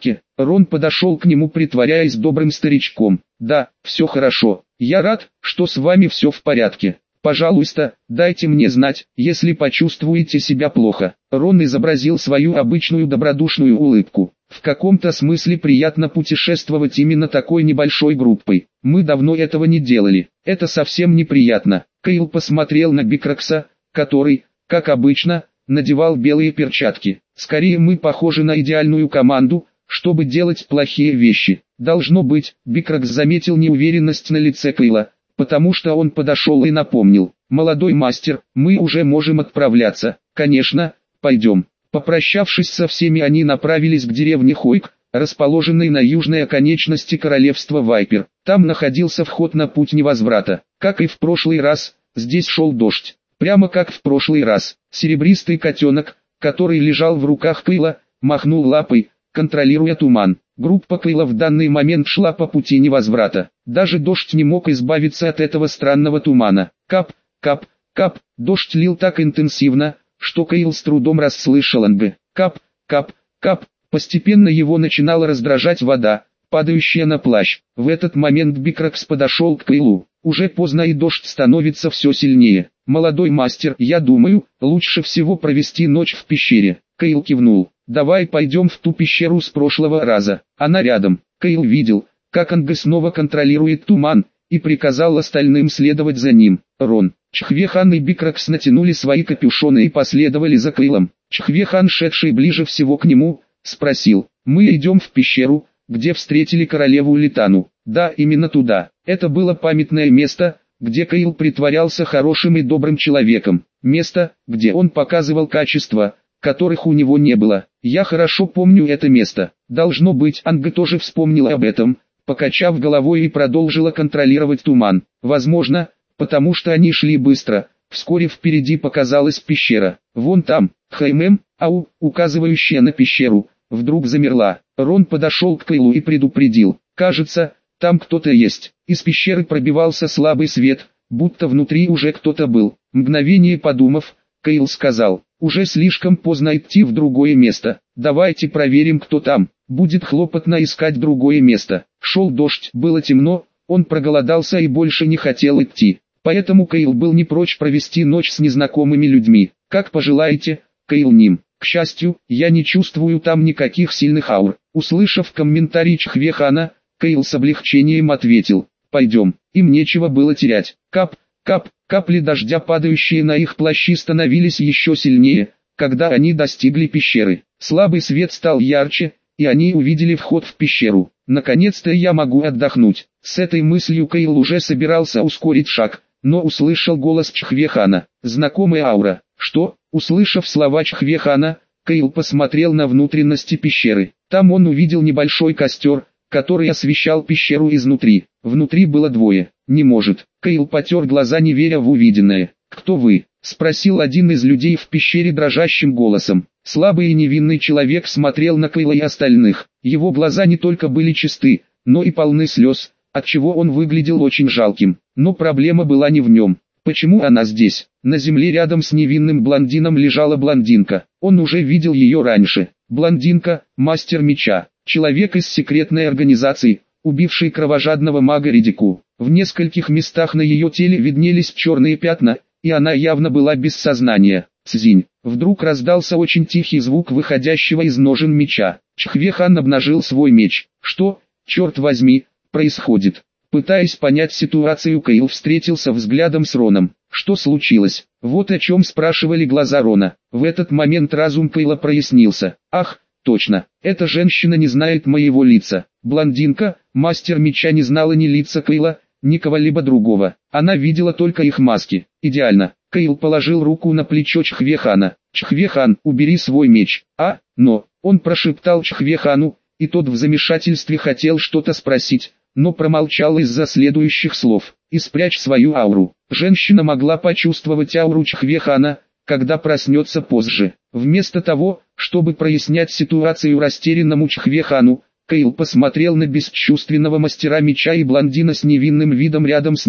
Рон подошел к нему, притворяясь добрым старичком. «Да, все хорошо. Я рад, что с вами все в порядке. Пожалуйста, дайте мне знать, если почувствуете себя плохо». Рон изобразил свою обычную добродушную улыбку. В каком-то смысле приятно путешествовать именно такой небольшой группой. Мы давно этого не делали. Это совсем неприятно. Кейл посмотрел на Бикрокса, который, как обычно, надевал белые перчатки. Скорее мы похожи на идеальную команду, чтобы делать плохие вещи. Должно быть, Бикрокс заметил неуверенность на лице Кейла, потому что он подошел и напомнил: «Молодой мастер, мы уже можем отправляться». «Конечно, пойдем». Попрощавшись со всеми, они направились к деревне Хойк, расположенной на южной оконечности королевства Вайпер. Там находился вход на путь невозврата. Как и в прошлый раз, здесь шел дождь. Прямо как в прошлый раз, серебристый котенок, который лежал в руках Кейла, махнул лапой, контролируя туман. Группа Кейла в данный момент шла по пути невозврата. Даже дождь не мог избавиться от этого странного тумана. Кап, кап, кап, дождь лил так интенсивно, что Кейл с трудом расслышал анг. Кап, кап, кап, постепенно его начинала раздражать вода, падающая на плащ. В этот момент Бикрокс подошел к Кейлу. Уже поздно и дождь становится все сильнее. «Молодой мастер, я думаю, лучше всего провести ночь в пещере». Кейл кивнул. «Давай пойдем в ту пещеру с прошлого раза, она рядом». Кейл видел, как Анг снова контролирует туман, и приказал остальным следовать за ним. Рон, Чхвехан и Бикрокс натянули свои капюшоны и последовали за Кейлом. Чхвехан, шедший ближе всего к нему, спросил: «Мы идем в пещеру, где встретили королеву Литану?» «Да, именно туда». Это было памятное место, где Кейл притворялся хорошим и добрым человеком. Место, где он показывал качества, которых у него не было. «Я хорошо помню это место». Должно быть, Анг тоже вспомнила об этом, покачав головой, и продолжила контролировать туман. Возможно, потому что они шли быстро. Вскоре впереди показалась пещера. «Вон там, Хаймем», ау, указывающая на пещеру, вдруг замерла. Рон подошел к Кейлу и предупредил: «Кажется, там кто-то есть». Из пещеры пробивался слабый свет, будто внутри уже кто-то был. Мгновение подумав, Кейл сказал: «Уже слишком поздно идти в другое место. Давайте проверим, кто там. Будет хлопотно искать другое место». Шел дождь, было темно, он проголодался и больше не хотел идти. Поэтому Кейл был не прочь провести ночь с незнакомыми людьми. «Как пожелаете, Кейл Ним. К счастью, я не чувствую там никаких сильных аур». Услышав комментарий Чхвехана, Кейл с облегчением ответил: «Пойдем». Им нечего было терять. Кап, кап, капли дождя, падающие на их плащи, становились еще сильнее, когда они достигли пещеры. Слабый свет стал ярче, и они увидели вход в пещеру. «Наконец-то я могу отдохнуть». С этой мыслью Кейл уже собирался ускорить шаг, но услышал голос Чхвехана. Знакомая аура. «Что?» Услышав слова Чхвехана, Кейл посмотрел на внутренности пещеры. Там он увидел небольшой костер, который освещал пещеру изнутри. Внутри было двое. «Не может». Кейл потер глаза, не веря в увиденное. «Кто вы?» — спросил один из людей в пещере дрожащим голосом. Слабый и невинный человек смотрел на Кейла и остальных. Его глаза не только были чисты, но и полны слез, отчего он выглядел очень жалким. Но проблема была не в нем. Почему она здесь? На земле рядом с невинным блондином лежала блондинка. Он уже видел ее раньше. Блондинка, мастер меча, человек из секретной организации, убивший кровожадного мага Редику. В нескольких местах на ее теле виднелись черные пятна, и она явно была без сознания. Цзинь. Вдруг раздался очень тихий звук выходящего из ножен меча. Чхвехан обнажил свой меч. Что, черт возьми, происходит? Пытаясь понять ситуацию, Кейл встретился взглядом с Роном. Что случилось? Вот о чем спрашивали глаза Рона. В этот момент разум Кейла прояснился. Ах, точно, эта женщина не знает моего лица. Блондинка, мастер меча, не знала ни лица Кейла, ни кого-либо другого. Она видела только их маски. Идеально. Кейл положил руку на плечо Чхвехана. «Чхвехан, убери свой меч». «А, но...» Он прошептал Чхвехану, и тот в замешательстве хотел что-то спросить, но промолчал из-за следующих слов. «И спрячь свою ауру». Женщина могла почувствовать ауру Чхвехана, когда проснется позже. Вместо того, чтобы прояснять ситуацию растерянному Чхвехану, Кейл посмотрел на бесчувственного мастера меча и блондина с невинным видом рядом с ней.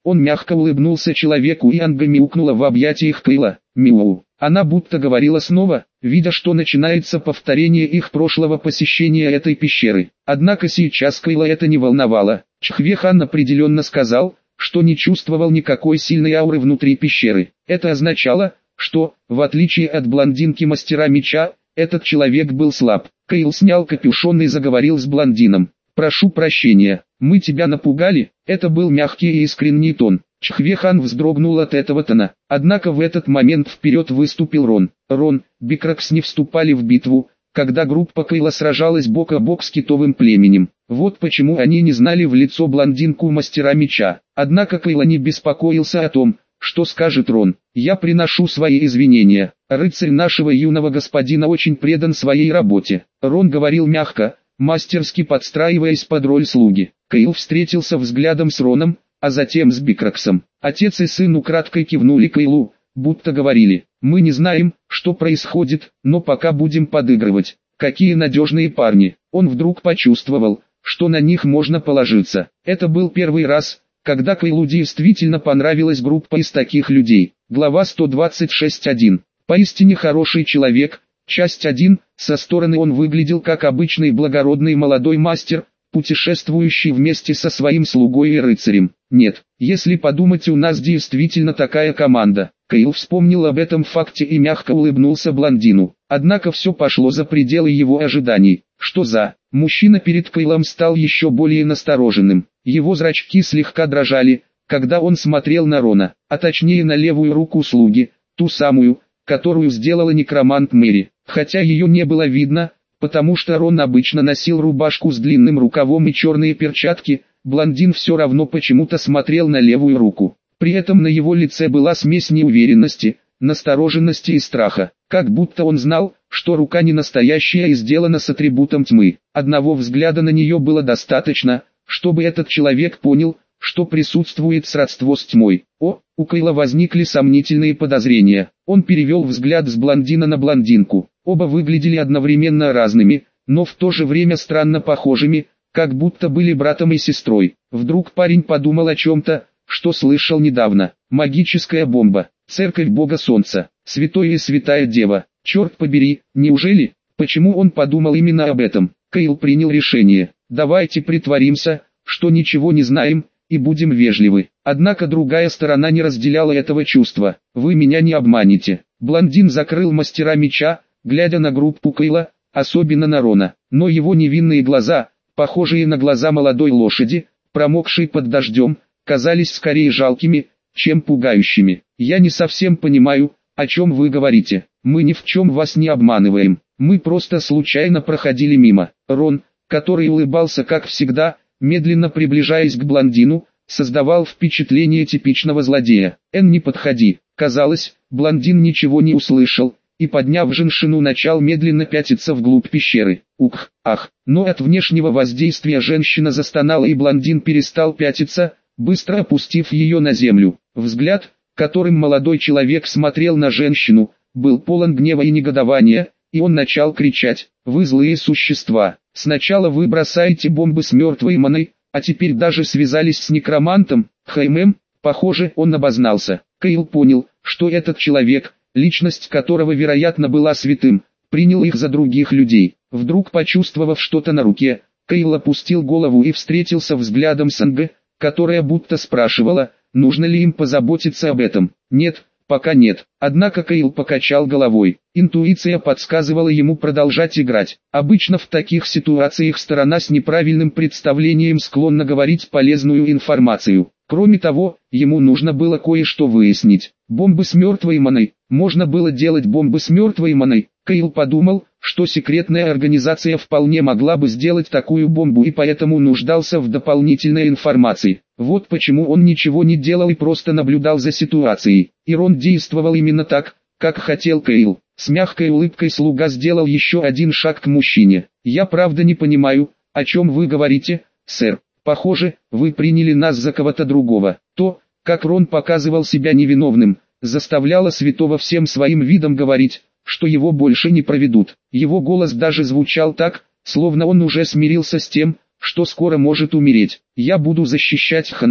Он мягко улыбнулся человеку, и Анга мяукнула в объятиях Кейла. «Мяу». Она будто говорила снова, видя, что начинается повторение их прошлого посещения этой пещеры. Однако сейчас Кейла это не волновало. Чхве-хан определенно сказал, что не чувствовал никакой сильной ауры внутри пещеры. Это означало, что, в отличие от блондинки-мастера меча, этот человек был слаб. Кейл снял капюшон и заговорил с блондином. «Прошу прощения, мы тебя напугали?» Это был мягкий и искренний тон. Чхве-хан вздрогнул от этого тона. Однако в этот момент вперед выступил Рон. Рон, Бикракс не вступали в битву, когда группа Кейла сражалась бок о бок с китовым племенем. Вот почему они не знали в лицо блондинку-мастера меча. Однако Кейла не беспокоился о том, что скажет Рон. «Я приношу свои извинения. Рыцарь нашего юного господина очень предан своей работе». Рон говорил мягко, мастерски подстраиваясь под роль слуги. Кейл встретился взглядом с Роном, а затем с Бикраксом. Отец и сын украдкой кивнули Кейлу, будто говорили: «Мы не знаем, что происходит, но пока будем подыгрывать. Какие надежные парни». Он вдруг почувствовал, что на них можно положиться. Это был первый раз, когда Кейлу действительно понравилась группа из таких людей. Глава сто двадцать шесть точка один. Поистине хороший человек. Часть один. Со стороны он выглядел как обычный благородный молодой мастер, путешествующий вместе со своим слугой и рыцарем. Нет, если подумать, у нас действительно такая команда. Кейл вспомнил об этом факте и мягко улыбнулся блондину. Однако все пошло за пределы его ожиданий. Что за... Мужчина перед Кейлом стал еще более настороженным. Его зрачки слегка дрожали, когда он смотрел на Рона, а точнее на левую руку слуги, ту самую, которую сделала некромант Мэри. Хотя ее не было видно, потому что Рон обычно носил рубашку с длинным рукавом и черные перчатки, блондин все равно почему-то смотрел на левую руку. При этом на его лице была смесь неуверенности, настороженности и страха, как будто он знал, что рука не настоящая и сделана с атрибутом тьмы. Одного взгляда на нее было достаточно, чтобы этот человек понял, что присутствует сродство с тьмой. О, у Кейла возникли сомнительные подозрения. Он перевел взгляд с блондина на блондинку. Оба выглядели одновременно разными, но в то же время странно похожими, как будто были братом и сестрой. Вдруг парень подумал о чем-то, что слышал недавно. Магическая бомба, церковь бога солнца, святой и святая дева. Черт побери, неужели? Почему он подумал именно об этом? Кейл принял решение. Давайте притворимся, что ничего не знаем, и будем вежливы. Однако другая сторона не разделяла этого чувства. Вы меня не обманете. Блондин закрыл мастера меча, глядя на группу Кейла, особенно на Рона. Но его невинные глаза, похожие на глаза молодой лошади, промокшей под дождем, казались скорее жалкими, чем пугающими. Я не совсем понимаю, о чем вы говорите. Мы ни в чем вас не обманываем. Мы просто случайно проходили мимо. Рон, который улыбался как всегда, медленно приближаясь к блондину, создавал впечатление типичного злодея. «Эн, не подходи». Казалось, блондин ничего не услышал, и, подняв женщину, начал медленно пятиться вглубь пещеры. Ух, ах, но от внешнего воздействия женщина застонала, и блондин перестал пятиться, быстро опустив ее на землю. Взгляд, которым молодой человек смотрел на женщину, был полон гнева и негодования, и он начал кричать: «Вы злые существа! Сначала вы бросаете бомбы с мертвой маной, а теперь даже связались с некромантом!» Хаймем, похоже, он обознался. Кейл понял, что этот человек, личность которого, вероятно, была святым, принял их за других людей. Вдруг, почувствовав что-то на руке, Кейл опустил голову и встретился взглядом с Анг, которая будто спрашивала, нужно ли им позаботиться об этом. «Нет, пока нет». Однако Кейл покачал головой. Интуиция подсказывала ему продолжать играть. Обычно в таких ситуациях сторона с неправильным представлением склонна говорить полезную информацию. Кроме того, ему нужно было кое-что выяснить. Бомбы с мертвой маной. Можно было делать бомбы с мертвой маной. Кейл подумал, что секретная организация вполне могла бы сделать такую бомбу, и поэтому нуждался в дополнительной информации. Вот почему он ничего не делал и просто наблюдал за ситуацией. И Рон действовал именно так, как хотел Кейл. С мягкой улыбкой слуга сделал еще один шаг к мужчине. «Я правда не понимаю, о чем вы говорите, сэр. Похоже, вы приняли нас за кого-то другого». То, как Рон показывал себя невиновным, заставляло святого всем своим видом говорить, что его больше не проведут. Его голос даже звучал так, словно он уже смирился с тем, что скоро может умереть. «Я буду защищать Ханну».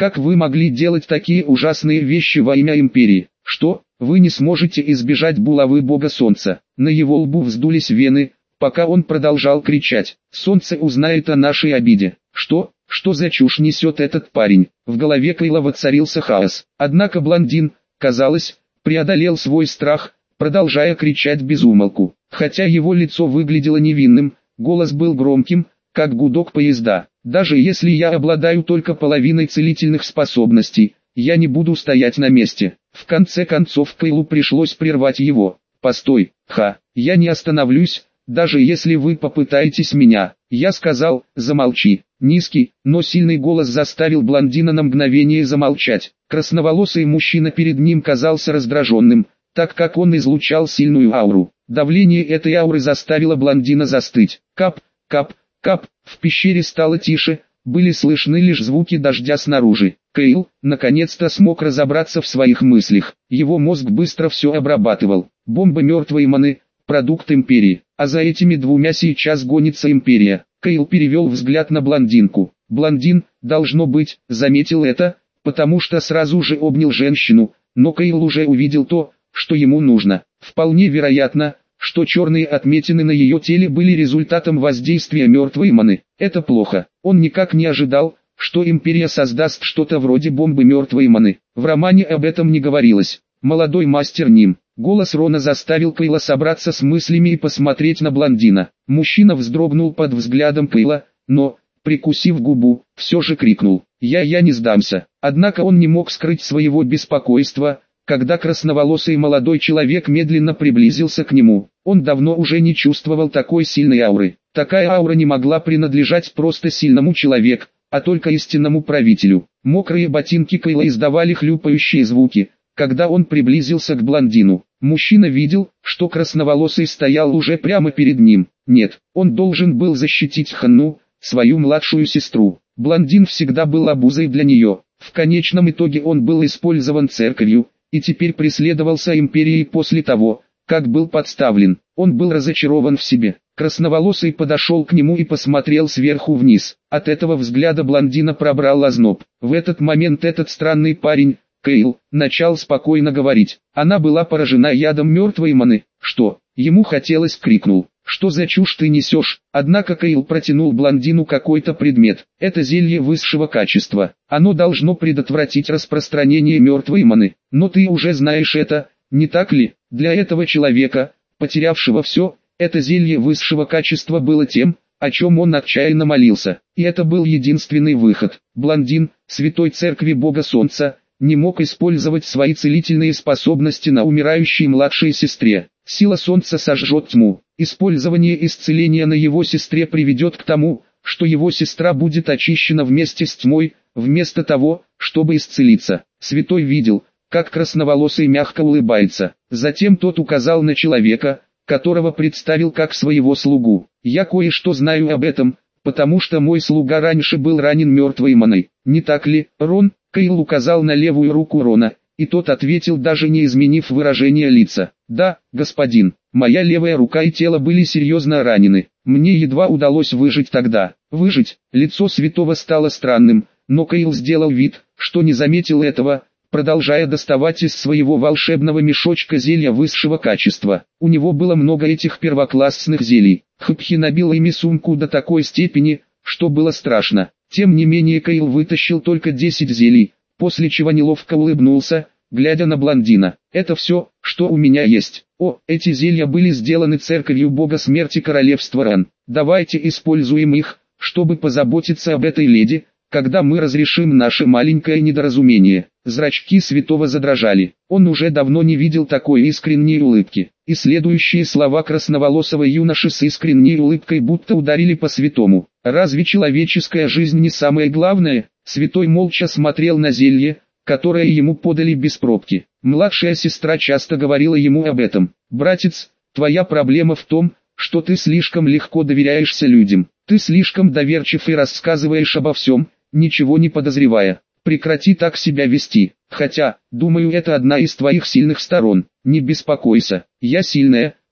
Как вы могли делать такие ужасные вещи во имя империи? Что, вы не сможете избежать булавы бога солнца? На его лбу вздулись вены, пока он продолжал кричать. Солнце узнает о нашей обиде. Что, что за чушь несет этот парень? В голове Кайла воцарился хаос. Однако блондин, казалось, преодолел свой страх, продолжая кричать без умолку. Хотя его лицо выглядело невинным, голос был громким, как гудок поезда. Даже если я обладаю только половиной целительных способностей, я не буду стоять на месте. В конце концов Кайлу пришлось прервать его. Постой, ха, я не остановлюсь, даже если вы попытаетесь меня. Я сказал, замолчи. Низкий, но сильный голос заставил блондина на мгновение замолчать. Красноволосый мужчина перед ним казался раздраженным, так как он излучал сильную ауру. Давление этой ауры заставило блондина застыть. Кап, кап, кап, в пещере стало тише, были слышны лишь звуки дождя снаружи. Кайл, наконец-то смог разобраться в своих мыслях. Его мозг быстро все обрабатывал. Бомба мертвой маны, продукт империи, а за этими двумя сейчас гонится империя. Кайл перевел взгляд на блондинку. Блондин, должно быть, заметил это, потому что сразу же обнял женщину, но Кайл уже увидел то, что ему нужно. Вполне вероятно, что черные отметины на ее теле были результатом воздействия мертвой маны. Это плохо. Он никак не ожидал, что империя создаст что-то вроде бомбы мертвой маны. В романе об этом не говорилось. Молодой мастер Ним. Голос Рона заставил Кайла собраться с мыслями и посмотреть на блондина. Мужчина вздрогнул под взглядом Кайла, но, прикусив губу, все же крикнул: «Я, я не сдамся». Однако он не мог скрыть своего беспокойства, когда красноволосый молодой человек медленно приблизился к нему. Он давно уже не чувствовал такой сильной ауры. Такая аура не могла принадлежать просто сильному человеку, а только истинному правителю. Мокрые ботинки Кайла издавали хлюпающие звуки, когда он приблизился к блондину. Мужчина видел, что красноволосый стоял уже прямо перед ним. Нет, он должен был защитить Ханну, свою младшую сестру. Блондин всегда был обузой для нее. В конечном итоге он был использован церковью, и теперь преследовался империей после того, как был подставлен. Он был разочарован в себе. Красноволосый подошел к нему и посмотрел сверху вниз. От этого взгляда блондина пробрал озноб. В этот момент этот странный парень, Кайл, начал спокойно говорить. Она была поражена ядом мертвой маны. Что? Ему хотелось, крикнул: «Что за чушь ты несешь?» Однако Кайл протянул блондину какой-то предмет. Это зелье высшего качества. Оно должно предотвратить распространение мертвой маны. Но ты уже знаешь это, не так ли? Для этого человека, потерявшего все, это зелье высшего качества было тем, о чем он отчаянно молился. И это был единственный выход. Блондин, святой церкви бога солнца, не мог использовать свои целительные способности на умирающей младшей сестре. Сила солнца сожжет тьму. Использование исцеления на его сестре приведет к тому, что его сестра будет очищена вместе с тьмой, вместо того, чтобы исцелиться. Святой видел, как красноволосый мягко улыбается. Затем тот указал на человека, которого представил как своего слугу. «Я кое-что знаю об этом, потому что мой слуга раньше был ранен мертвой маной. Не так ли, Рон?» Кайл указал на левую руку Рона, и тот ответил, даже не изменив выражение лица: «Да, господин, моя левая рука и тело были серьезно ранены. Мне едва удалось выжить тогда». Выжить? Лицо святого стало странным, но Кайл сделал вид, что не заметил этого, продолжая доставать из своего волшебного мешочка зелья высшего качества. У него было много этих первоклассных зелий. Хапхи набил ими сумку до такой степени, что было страшно. Тем не менее Кайл вытащил только десять зелий, после чего неловко улыбнулся, глядя на блондина. «Это все, что у меня есть. О, эти зелья были сделаны церковью бога смерти королевства Ран. Давайте используем их, чтобы позаботиться об этой леди, когда мы разрешим наше маленькое недоразумение». Зрачки святого задрожали. Он уже давно не видел такой искренней улыбки. И следующие слова красноволосого юноши с искренней улыбкой будто ударили по святому. «Разве человеческая жизнь не самое главное?» Святой молча смотрел на зелье, которое ему подали без пробки. Младшая сестра часто говорила ему об этом. «Братец, твоя проблема в том, что ты слишком легко доверяешься людям. Ты слишком доверчив и рассказываешь обо всем, ничего не подозревая. Прекрати так себя вести. Хотя, думаю, это одна из твоих сильных сторон. Не беспокойся, я сильная,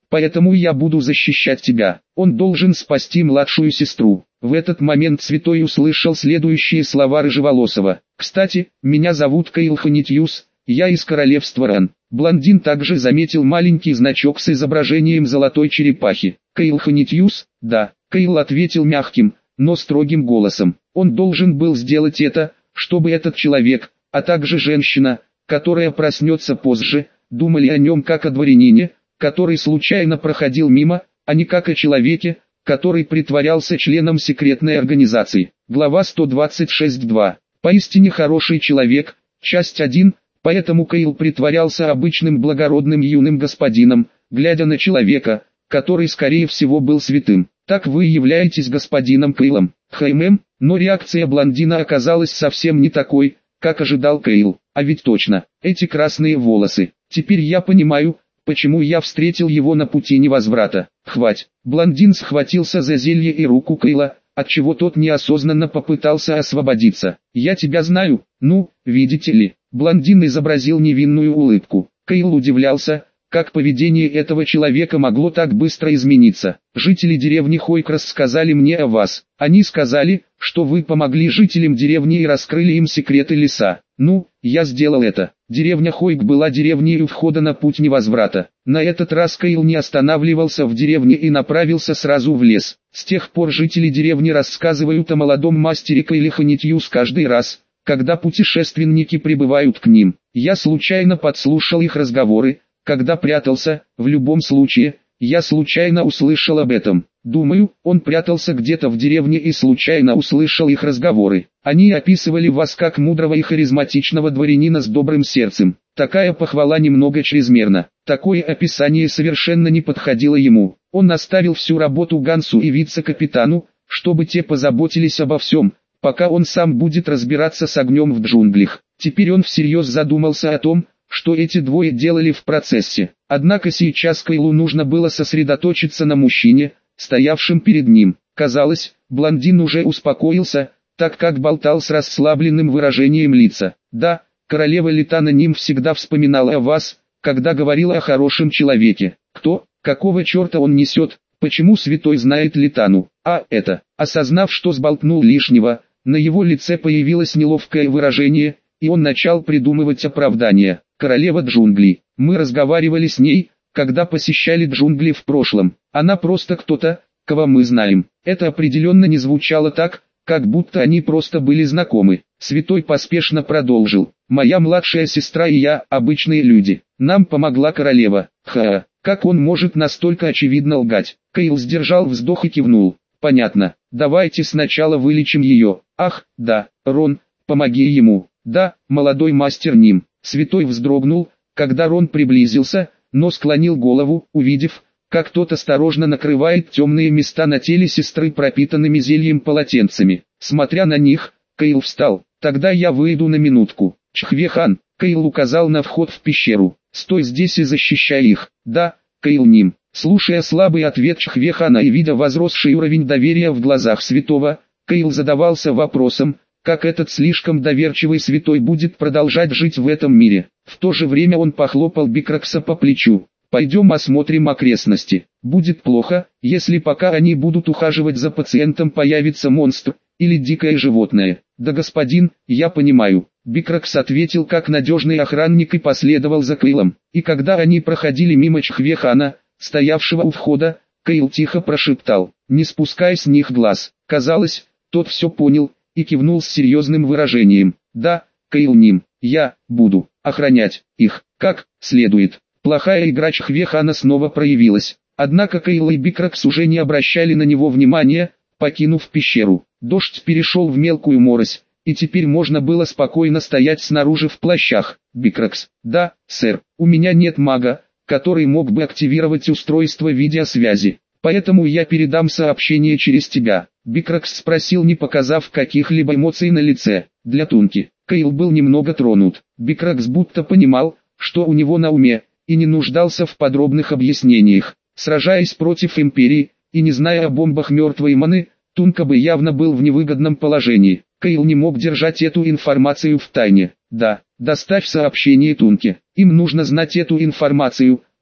Поэтому я буду защищать тебя. Он должен спасти младшую сестру. В этот момент Святой услышал следующие слова Рыжеволосого. «Кстати, меня зовут Кейл Ханитьюс, я из королевства Ран». Блондин также заметил маленький значок с изображением золотой черепахи. «Кейл Ханитьюс?» «Да». Кейл ответил мягким, но строгим голосом. Он должен был сделать это, чтобы этот человек, а также женщина, которая проснется позже, думали о нем как о дворянине, который случайно проходил мимо, а не как о человеке, который притворялся членом секретной организации. Глава сто двадцать шесть два. Поистине хороший человек. Часть один. Поэтому Кейл притворялся обычным благородным юным господином, глядя на человека, который скорее всего был святым. Так вы являетесь господином Кейлом. Хэймэм, но реакция блондина оказалась совсем не такой, как ожидал Кейл. А ведь точно, эти красные волосы. Теперь я понимаю, почему я встретил его на пути невозврата. Хвать. Блондин схватился за зелье и руку Кейла, отчего тот неосознанно попытался освободиться. «Я тебя знаю, ну, видите ли». Блондин изобразил невинную улыбку. Кейл удивлялся, как поведение этого человека могло так быстро измениться. «Жители деревни Хойк рассказали мне о вас. Они сказали, что вы помогли жителям деревни и раскрыли им секреты леса. Ну, я сделал это». Деревня Хойк была деревней у входа на путь невозврата. На этот раз Кейл не останавливался в деревне и направился сразу в лес. С тех пор жители деревни рассказывают о молодом мастере Кейле Ханитьюс каждый раз, когда путешественники прибывают к ним. Я случайно подслушал их разговоры, когда прятался. В любом случае, я случайно услышал об этом. Думаю, он прятался где-то в деревне и случайно услышал их разговоры. Они описывали вас как мудрого и харизматичного дворянина с добрым сердцем. Такая похвала немного чрезмерна. Такое описание совершенно не подходило ему. Он оставил всю работу Гансу и вице-капитану, чтобы те позаботились обо всем, пока он сам будет разбираться с огнем в джунглях. Теперь он всерьез задумался о том, что эти двое делали в процессе. Однако сейчас Кейлу нужно было сосредоточиться на мужчине, стоявшем перед ним. Казалось, блондин уже успокоился, так как болтал с расслабленным выражением лица. «Да, королева Литана Ним всегда вспоминала о вас, когда говорила о хорошем человеке. Кто, какого черта он несет, почему святой знает Литану? А это». Осознав, что сболтнул лишнего, на его лице появилось неловкое выражение, и он начал придумывать оправдания. «Королева джунглей. Мы разговаривали с ней, когда посещали джунгли в прошлом. Она просто кто-то, кого мы знаем». Это определенно не звучало так, как будто они просто были знакомы. Святой поспешно продолжил. «Моя младшая сестра и я, обычные люди. Нам помогла королева». Ха, как он может настолько очевидно лгать? Кейл сдержал вздох и кивнул. «Понятно. Давайте сначала вылечим ее». «Ах, да, Рон, помоги ему». «Да, молодой мастер Ним». Святой вздрогнул, когда Рон приблизился, но склонил голову, увидев, как тот осторожно накрывает темные места на теле сестры пропитанными зельем полотенцами. Смотря на них, Кейл встал. «Тогда я выйду на минутку». «Чхве-хан», Кейл указал на вход в пещеру. «Стой здесь и защищай их». «Да, Кейл Ним». Слушая слабый ответ Чхве-хана и видя возросший уровень доверия в глазах святого, Кейл задавался вопросом, как этот слишком доверчивый святой будет продолжать жить в этом мире. В то же время он похлопал Бикракса по плечу. «Пойдем осмотрим окрестности. Будет плохо, если пока они будут ухаживать за пациентом появится монстр, или дикое животное». «Да, господин, я понимаю». Бикракс ответил как надежный охранник и последовал за Кейлом. И когда они проходили мимо Чхве-хана, стоявшего у входа, Кейл тихо прошептал, не спускай с них глаз. Казалось, тот все понял и кивнул с серьезным выражением. «Да, Кейл Ним, я буду охранять их, как следует». Плохая игра Чхве-хана снова проявилась, однако Кейл и Бикракс уже не обращали на него внимания, покинув пещеру. Дождь перешел в мелкую морось, и теперь можно было спокойно стоять снаружи в плащах. «Бикракс, да, сэр, у меня нет мага, который мог бы активировать устройство видеосвязи, поэтому я передам сообщение через тебя». Бикракс спросил, не показав каких-либо эмоций на лице. Для Тунки, Кейл был немного тронут. Бикракс будто понимал, что у него на уме, и не нуждался в подробных объяснениях. Сражаясь против Империи, и не зная о бомбах мертвой Маны, Тунка бы явно был в невыгодном положении. Кейл не мог держать эту информацию в тайне. «Да, доставь сообщение Тунке. Им нужно знать эту информацию,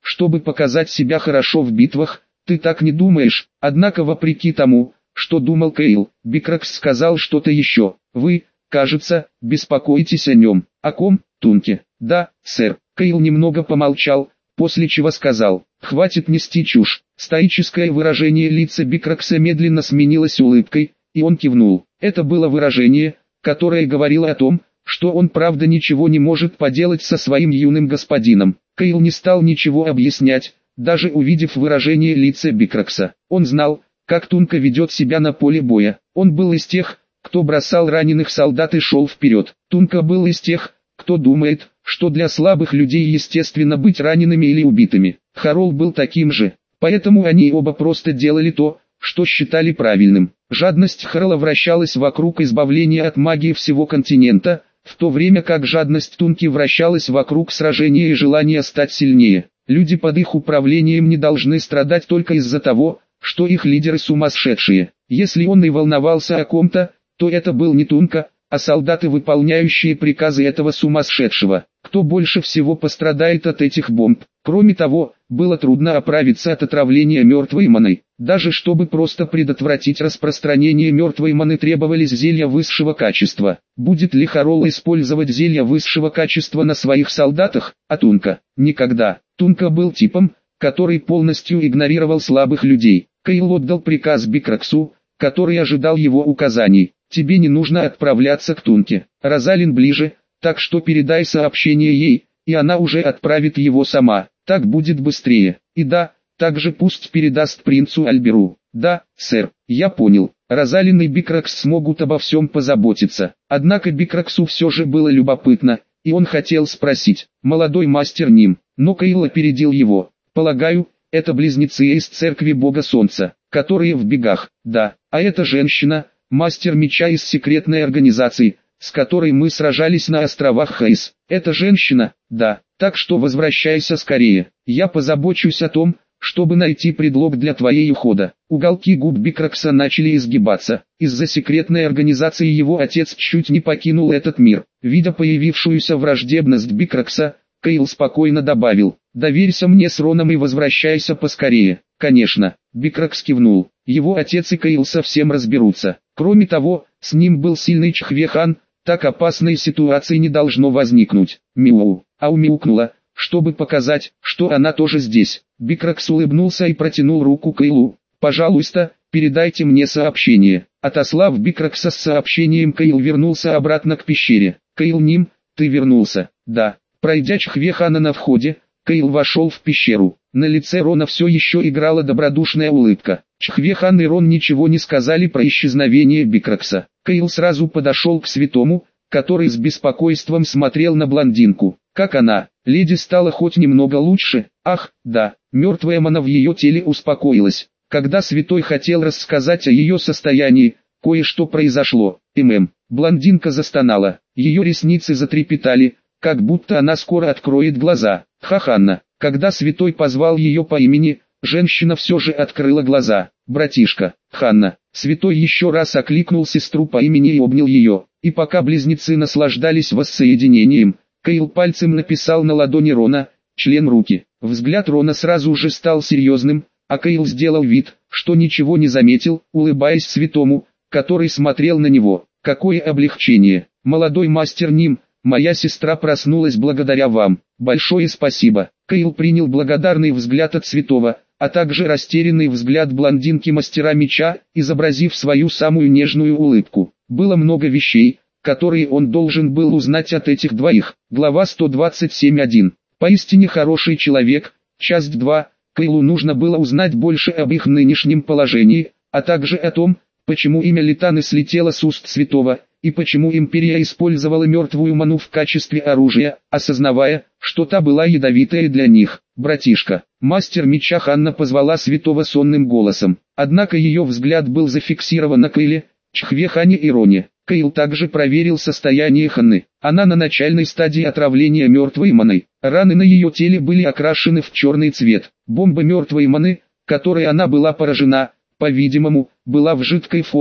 чтобы показать себя хорошо в битвах, ты так не думаешь. Однако вопреки тому, что думал Кейл, Бикракс сказал что-то еще. Вы, кажется, беспокоитесь о нем. О ком? Тунке. Да, сэр. Кейл немного помолчал, после чего сказал: хватит нести чушь. Стоическое выражение лица Бикракса медленно сменилось улыбкой, и он кивнул. Это было выражение, которое говорило о том, что он правда ничего не может поделать со своим юным господином. Кейл не стал ничего объяснять, даже увидев выражение лица Бикракса. Он знал, как Тунка ведет себя на поле боя. Он был из тех, кто бросал раненых солдат и шел вперед. Тунка был из тех, кто думает, что для слабых людей естественно быть ранеными или убитыми. Харол был таким же, поэтому они оба просто делали то, что считали правильным. Жадность Харола вращалась вокруг избавления от магии всего континента, в то время как жадность Тунки вращалась вокруг сражения и желания стать сильнее. Люди под их управлением не должны страдать только из-за того, что их лидеры сумасшедшие. Если он и волновался о ком-то, то это был не Тунка, а солдаты, выполняющие приказы этого сумасшедшего. Кто больше всего пострадает от этих бомб? Кроме того, было трудно оправиться от отравления мертвой маной. Даже чтобы просто предотвратить распространение мертвой маны, требовались зелья высшего качества. Будет ли Харол использовать зелья высшего качества на своих солдатах? А Тунка? Никогда. Тунка был типом, который полностью игнорировал слабых людей. Кейл отдал приказ Бикраксу, который ожидал его указаний. Тебе не нужно отправляться к Тунке. Розалин ближе, так что передай сообщение ей, и она уже отправит его сама. Так будет быстрее. И да, также пусть передаст принцу Альберу. Да, сэр, я понял. Розалин и Бикракс смогут обо всем позаботиться. Однако Бикраксу все же было любопытно, и он хотел спросить: молодой мастер Ним, но Кейл опередил его. Полагаю, это близнецы из церкви Бога Солнца, которые в бегах. Да, а эта женщина, мастер меча из секретной организации, с которой мы сражались на островах Хейс. Эта женщина? Да, так что возвращайся скорее. Я позабочусь о том, чтобы найти предлог для твоей ухода. Уголки губ Бикракса начали изгибаться. Из-за секретной организации его отец чуть не покинул этот мир. Видя появившуюся враждебность Бикракса, Кейл спокойно добавил: доверься мне с Роном и возвращайся поскорее. Конечно, Бикракс кивнул. Его отец и Кейл совсем разберутся. Кроме того, с ним был сильный Чхвехан, так опасной ситуации не должно возникнуть. Мяу. Ау мяукнула, чтобы показать, что она тоже здесь. Бикракс улыбнулся и протянул руку Кейлу. Пожалуйста, передайте мне сообщение. Отослав Бикракса с сообщением, Кейл вернулся обратно к пещере. Кейл Ним, ты вернулся? Да. Пройдя Чхвехана на входе, Кейл вошел в пещеру. На лице Рона все еще играла добродушная улыбка. Чхвехан и Рон ничего не сказали про исчезновение Бикракса. Кейл сразу подошел к святому, который с беспокойством смотрел на блондинку. Как она? Леди стала хоть немного лучше? Ах, да, мертвая мана в ее теле успокоилась. Когда святой хотел рассказать о ее состоянии, кое-что произошло. ММ. Блондинка застонала. Ее ресницы затрепетали, как будто она скоро откроет глаза. Хаханна. Когда святой позвал ее по имени, женщина все же открыла глаза. Братишка, Ханна. Святой еще раз окликнул сестру по имени и обнял ее. И пока близнецы наслаждались воссоединением, Кейл пальцем написал на ладони Рона: член руки. Взгляд Рона сразу же стал серьезным, а Кейл сделал вид, что ничего не заметил, улыбаясь святому, который смотрел на него. Какое облегчение. Молодой мастер Ним, моя сестра проснулась благодаря вам. Большое спасибо. Кейл принял благодарный взгляд от святого, а также растерянный взгляд блондинки-мастера меча, изобразив свою самую нежную улыбку. Было много вещей, которые он должен был узнать от этих двоих. Глава сто двадцать семь один. Поистине хороший человек. Часть два. Кейлу нужно было узнать больше об их нынешнем положении, а также о том, почему имя Литаны слетело с уст святого, и почему империя использовала мертвую ману в качестве оружия, осознавая, что та была ядовитая для них. «Братишка», мастер меча Ханна позвала святого сонным голосом, однако ее взгляд был зафиксирован на Кейле, Чхвехане и Роне. Кейл также проверил состояние Ханны. Она на начальной стадии отравления мертвой маной. Раны на ее теле были окрашены в черный цвет. Бомба мертвой маны, которой она была поражена, по-видимому, была в жидкой форме,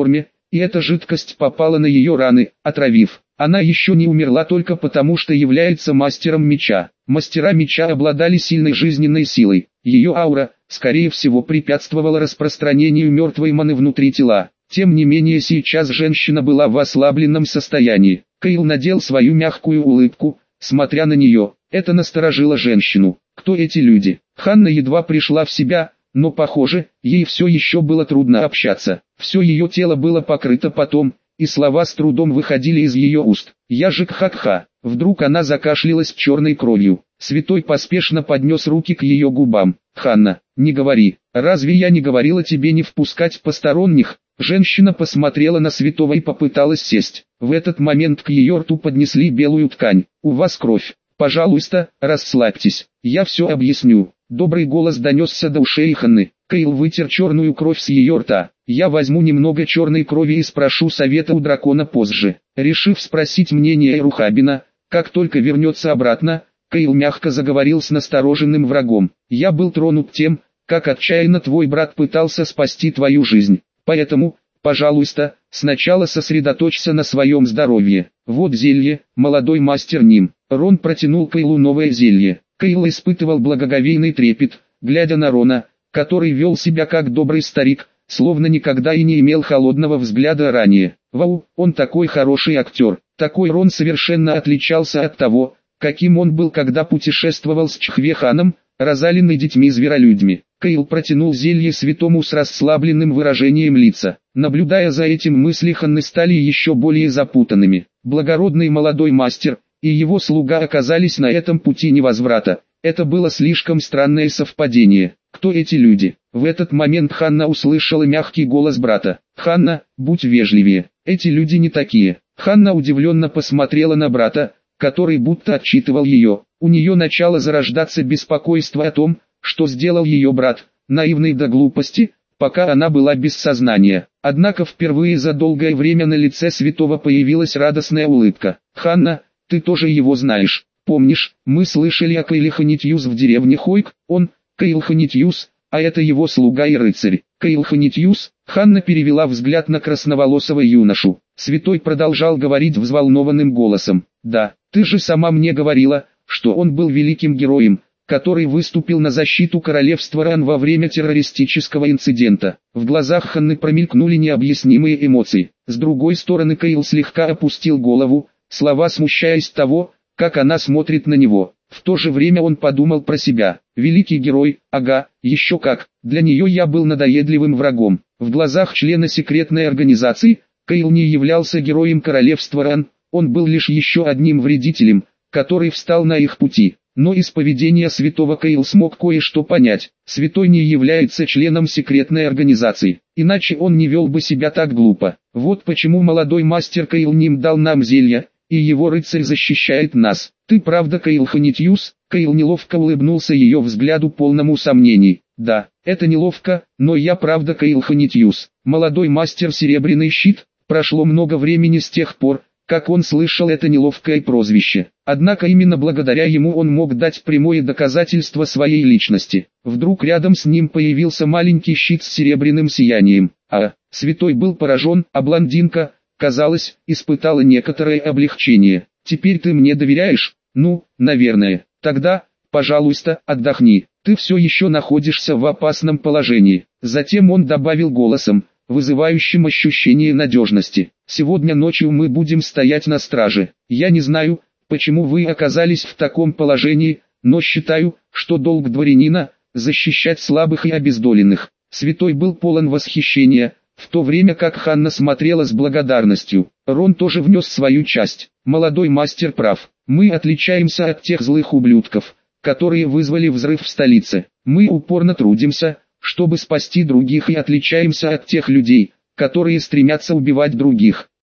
и эта жидкость попала на ее раны, отравив. Она еще не умерла только потому, что является мастером меча. Мастера меча обладали сильной жизненной силой. Ее аура, скорее всего, препятствовала распространению мертвой маны внутри тела. Тем не менее сейчас женщина была в ослабленном состоянии. Кайл надел свою мягкую улыбку, смотря на нее. Это насторожило женщину. Кто эти люди? Ханна едва пришла в себя, но похоже, ей все еще было трудно общаться. Все ее тело было покрыто потом, и слова с трудом выходили из ее уст. «Яжик-ха-ха». Вдруг она закашлялась черной кровью. Святой поспешно поднес руки к ее губам. «Ханна, не говори. Разве я не говорила тебе не впускать посторонних?» Женщина посмотрела на святого и попыталась сесть. В этот момент к ее рту поднесли белую ткань. «У вас кровь. Пожалуйста, расслабьтесь. Я все объясню». Добрый голос донесся до ушей Ханны. Кайл вытер черную кровь с ее рта. «Я возьму немного черной крови и спрошу совета у дракона позже». Решив спросить мнение Рухабина, как только вернется обратно, Кайл мягко заговорил с настороженным врагом. «Я был тронут тем, как отчаянно твой брат пытался спасти твою жизнь. Поэтому, пожалуйста, сначала сосредоточься на своем здоровье. Вот зелье, молодой мастер Ним». Рон протянул Кайлу новое зелье. Кайл испытывал благоговейный трепет, глядя на Рона, который вел себя как добрый старик, словно никогда и не имел холодного взгляда ранее. Вау, он такой хороший актер. Такой Рон совершенно отличался от того, каким он был, когда путешествовал с Чхве-ханом, Розалин и детьми-зверолюдьми. Кайл протянул зелье святому с расслабленным выражением лица. Наблюдая за этим, мысли Ханны стали еще более запутанными. Благородный молодой мастер и его слуга оказались на этом пути невозврата. Это было слишком странное совпадение. Кто эти люди? В этот момент Ханна услышала мягкий голос брата. «Ханна, будь вежливее. Эти люди не такие». Ханна удивленно посмотрела на брата, который будто отчитывал ее. У нее начало зарождаться беспокойство о том, что сделал ее брат, наивный до глупости, пока она была без сознания. Однако впервые за долгое время на лице святого появилась радостная улыбка. «Ханна, ты тоже его знаешь. Помнишь, мы слышали о Кайле Ханитьюс в деревне Хойк? Он, Кайл Ханитьюс, а это его слуга и рыцарь. Кайл Ханитьюс». Ханна перевела взгляд на красноволосого юношу. Святой продолжал говорить взволнованным голосом. «Да, ты же сама мне говорила, что он был великим героем, который выступил на защиту королевства Ран во время террористического инцидента». В глазах Ханны промелькнули необъяснимые эмоции. С другой стороны, Кайл слегка опустил голову, слова смущаясь того, как она смотрит на него. В то же время он подумал про себя. «Великий герой, ага, еще как, для нее я был надоедливым врагом». В глазах члена секретной организации, Кайл не являлся героем королевства Ран, он был лишь еще одним вредителем, который встал на их пути. Но из поведения святого Кайл смог кое-что понять. Святой не является членом секретной организации, иначе он не вел бы себя так глупо. Вот почему молодой мастер Кайл Ним дал нам зелье, и его рыцарь защищает нас. «Ты правда Кайл Ханитьюс?» Кайл неловко улыбнулся ее взгляду полному сомнений. «Да, это неловко, но я правда Кайл Ханитьюс. Молодой мастер Серебряный Щит». Прошло много времени с тех пор, как он слышал это неловкое прозвище. Однако именно благодаря ему он мог дать прямое доказательство своей личности. Вдруг рядом с ним появился маленький щит с серебряным сиянием. А, святой был поражен, а блондинка, казалось, испытала некоторое облегчение. «Теперь ты мне доверяешь?» «Ну, наверное. Тогда, пожалуйста, отдохни. Ты все еще находишься в опасном положении». Затем он добавил голосом, вызывающим ощущение надежности: «Сегодня ночью мы будем стоять на страже. Я не знаю, почему вы оказались в таком положении, но считаю, что долг дворянина – защищать слабых и обездоленных». Святой был полон восхищения, в то время как Ханна смотрела с благодарностью. Рон тоже внес свою часть. «Молодой мастер прав. Мы отличаемся от тех злых ублюдков, которые вызвали взрыв в столице. Мы упорно трудимся, чтобы спасти других, и отличаемся от тех людей, которые стремятся убивать других.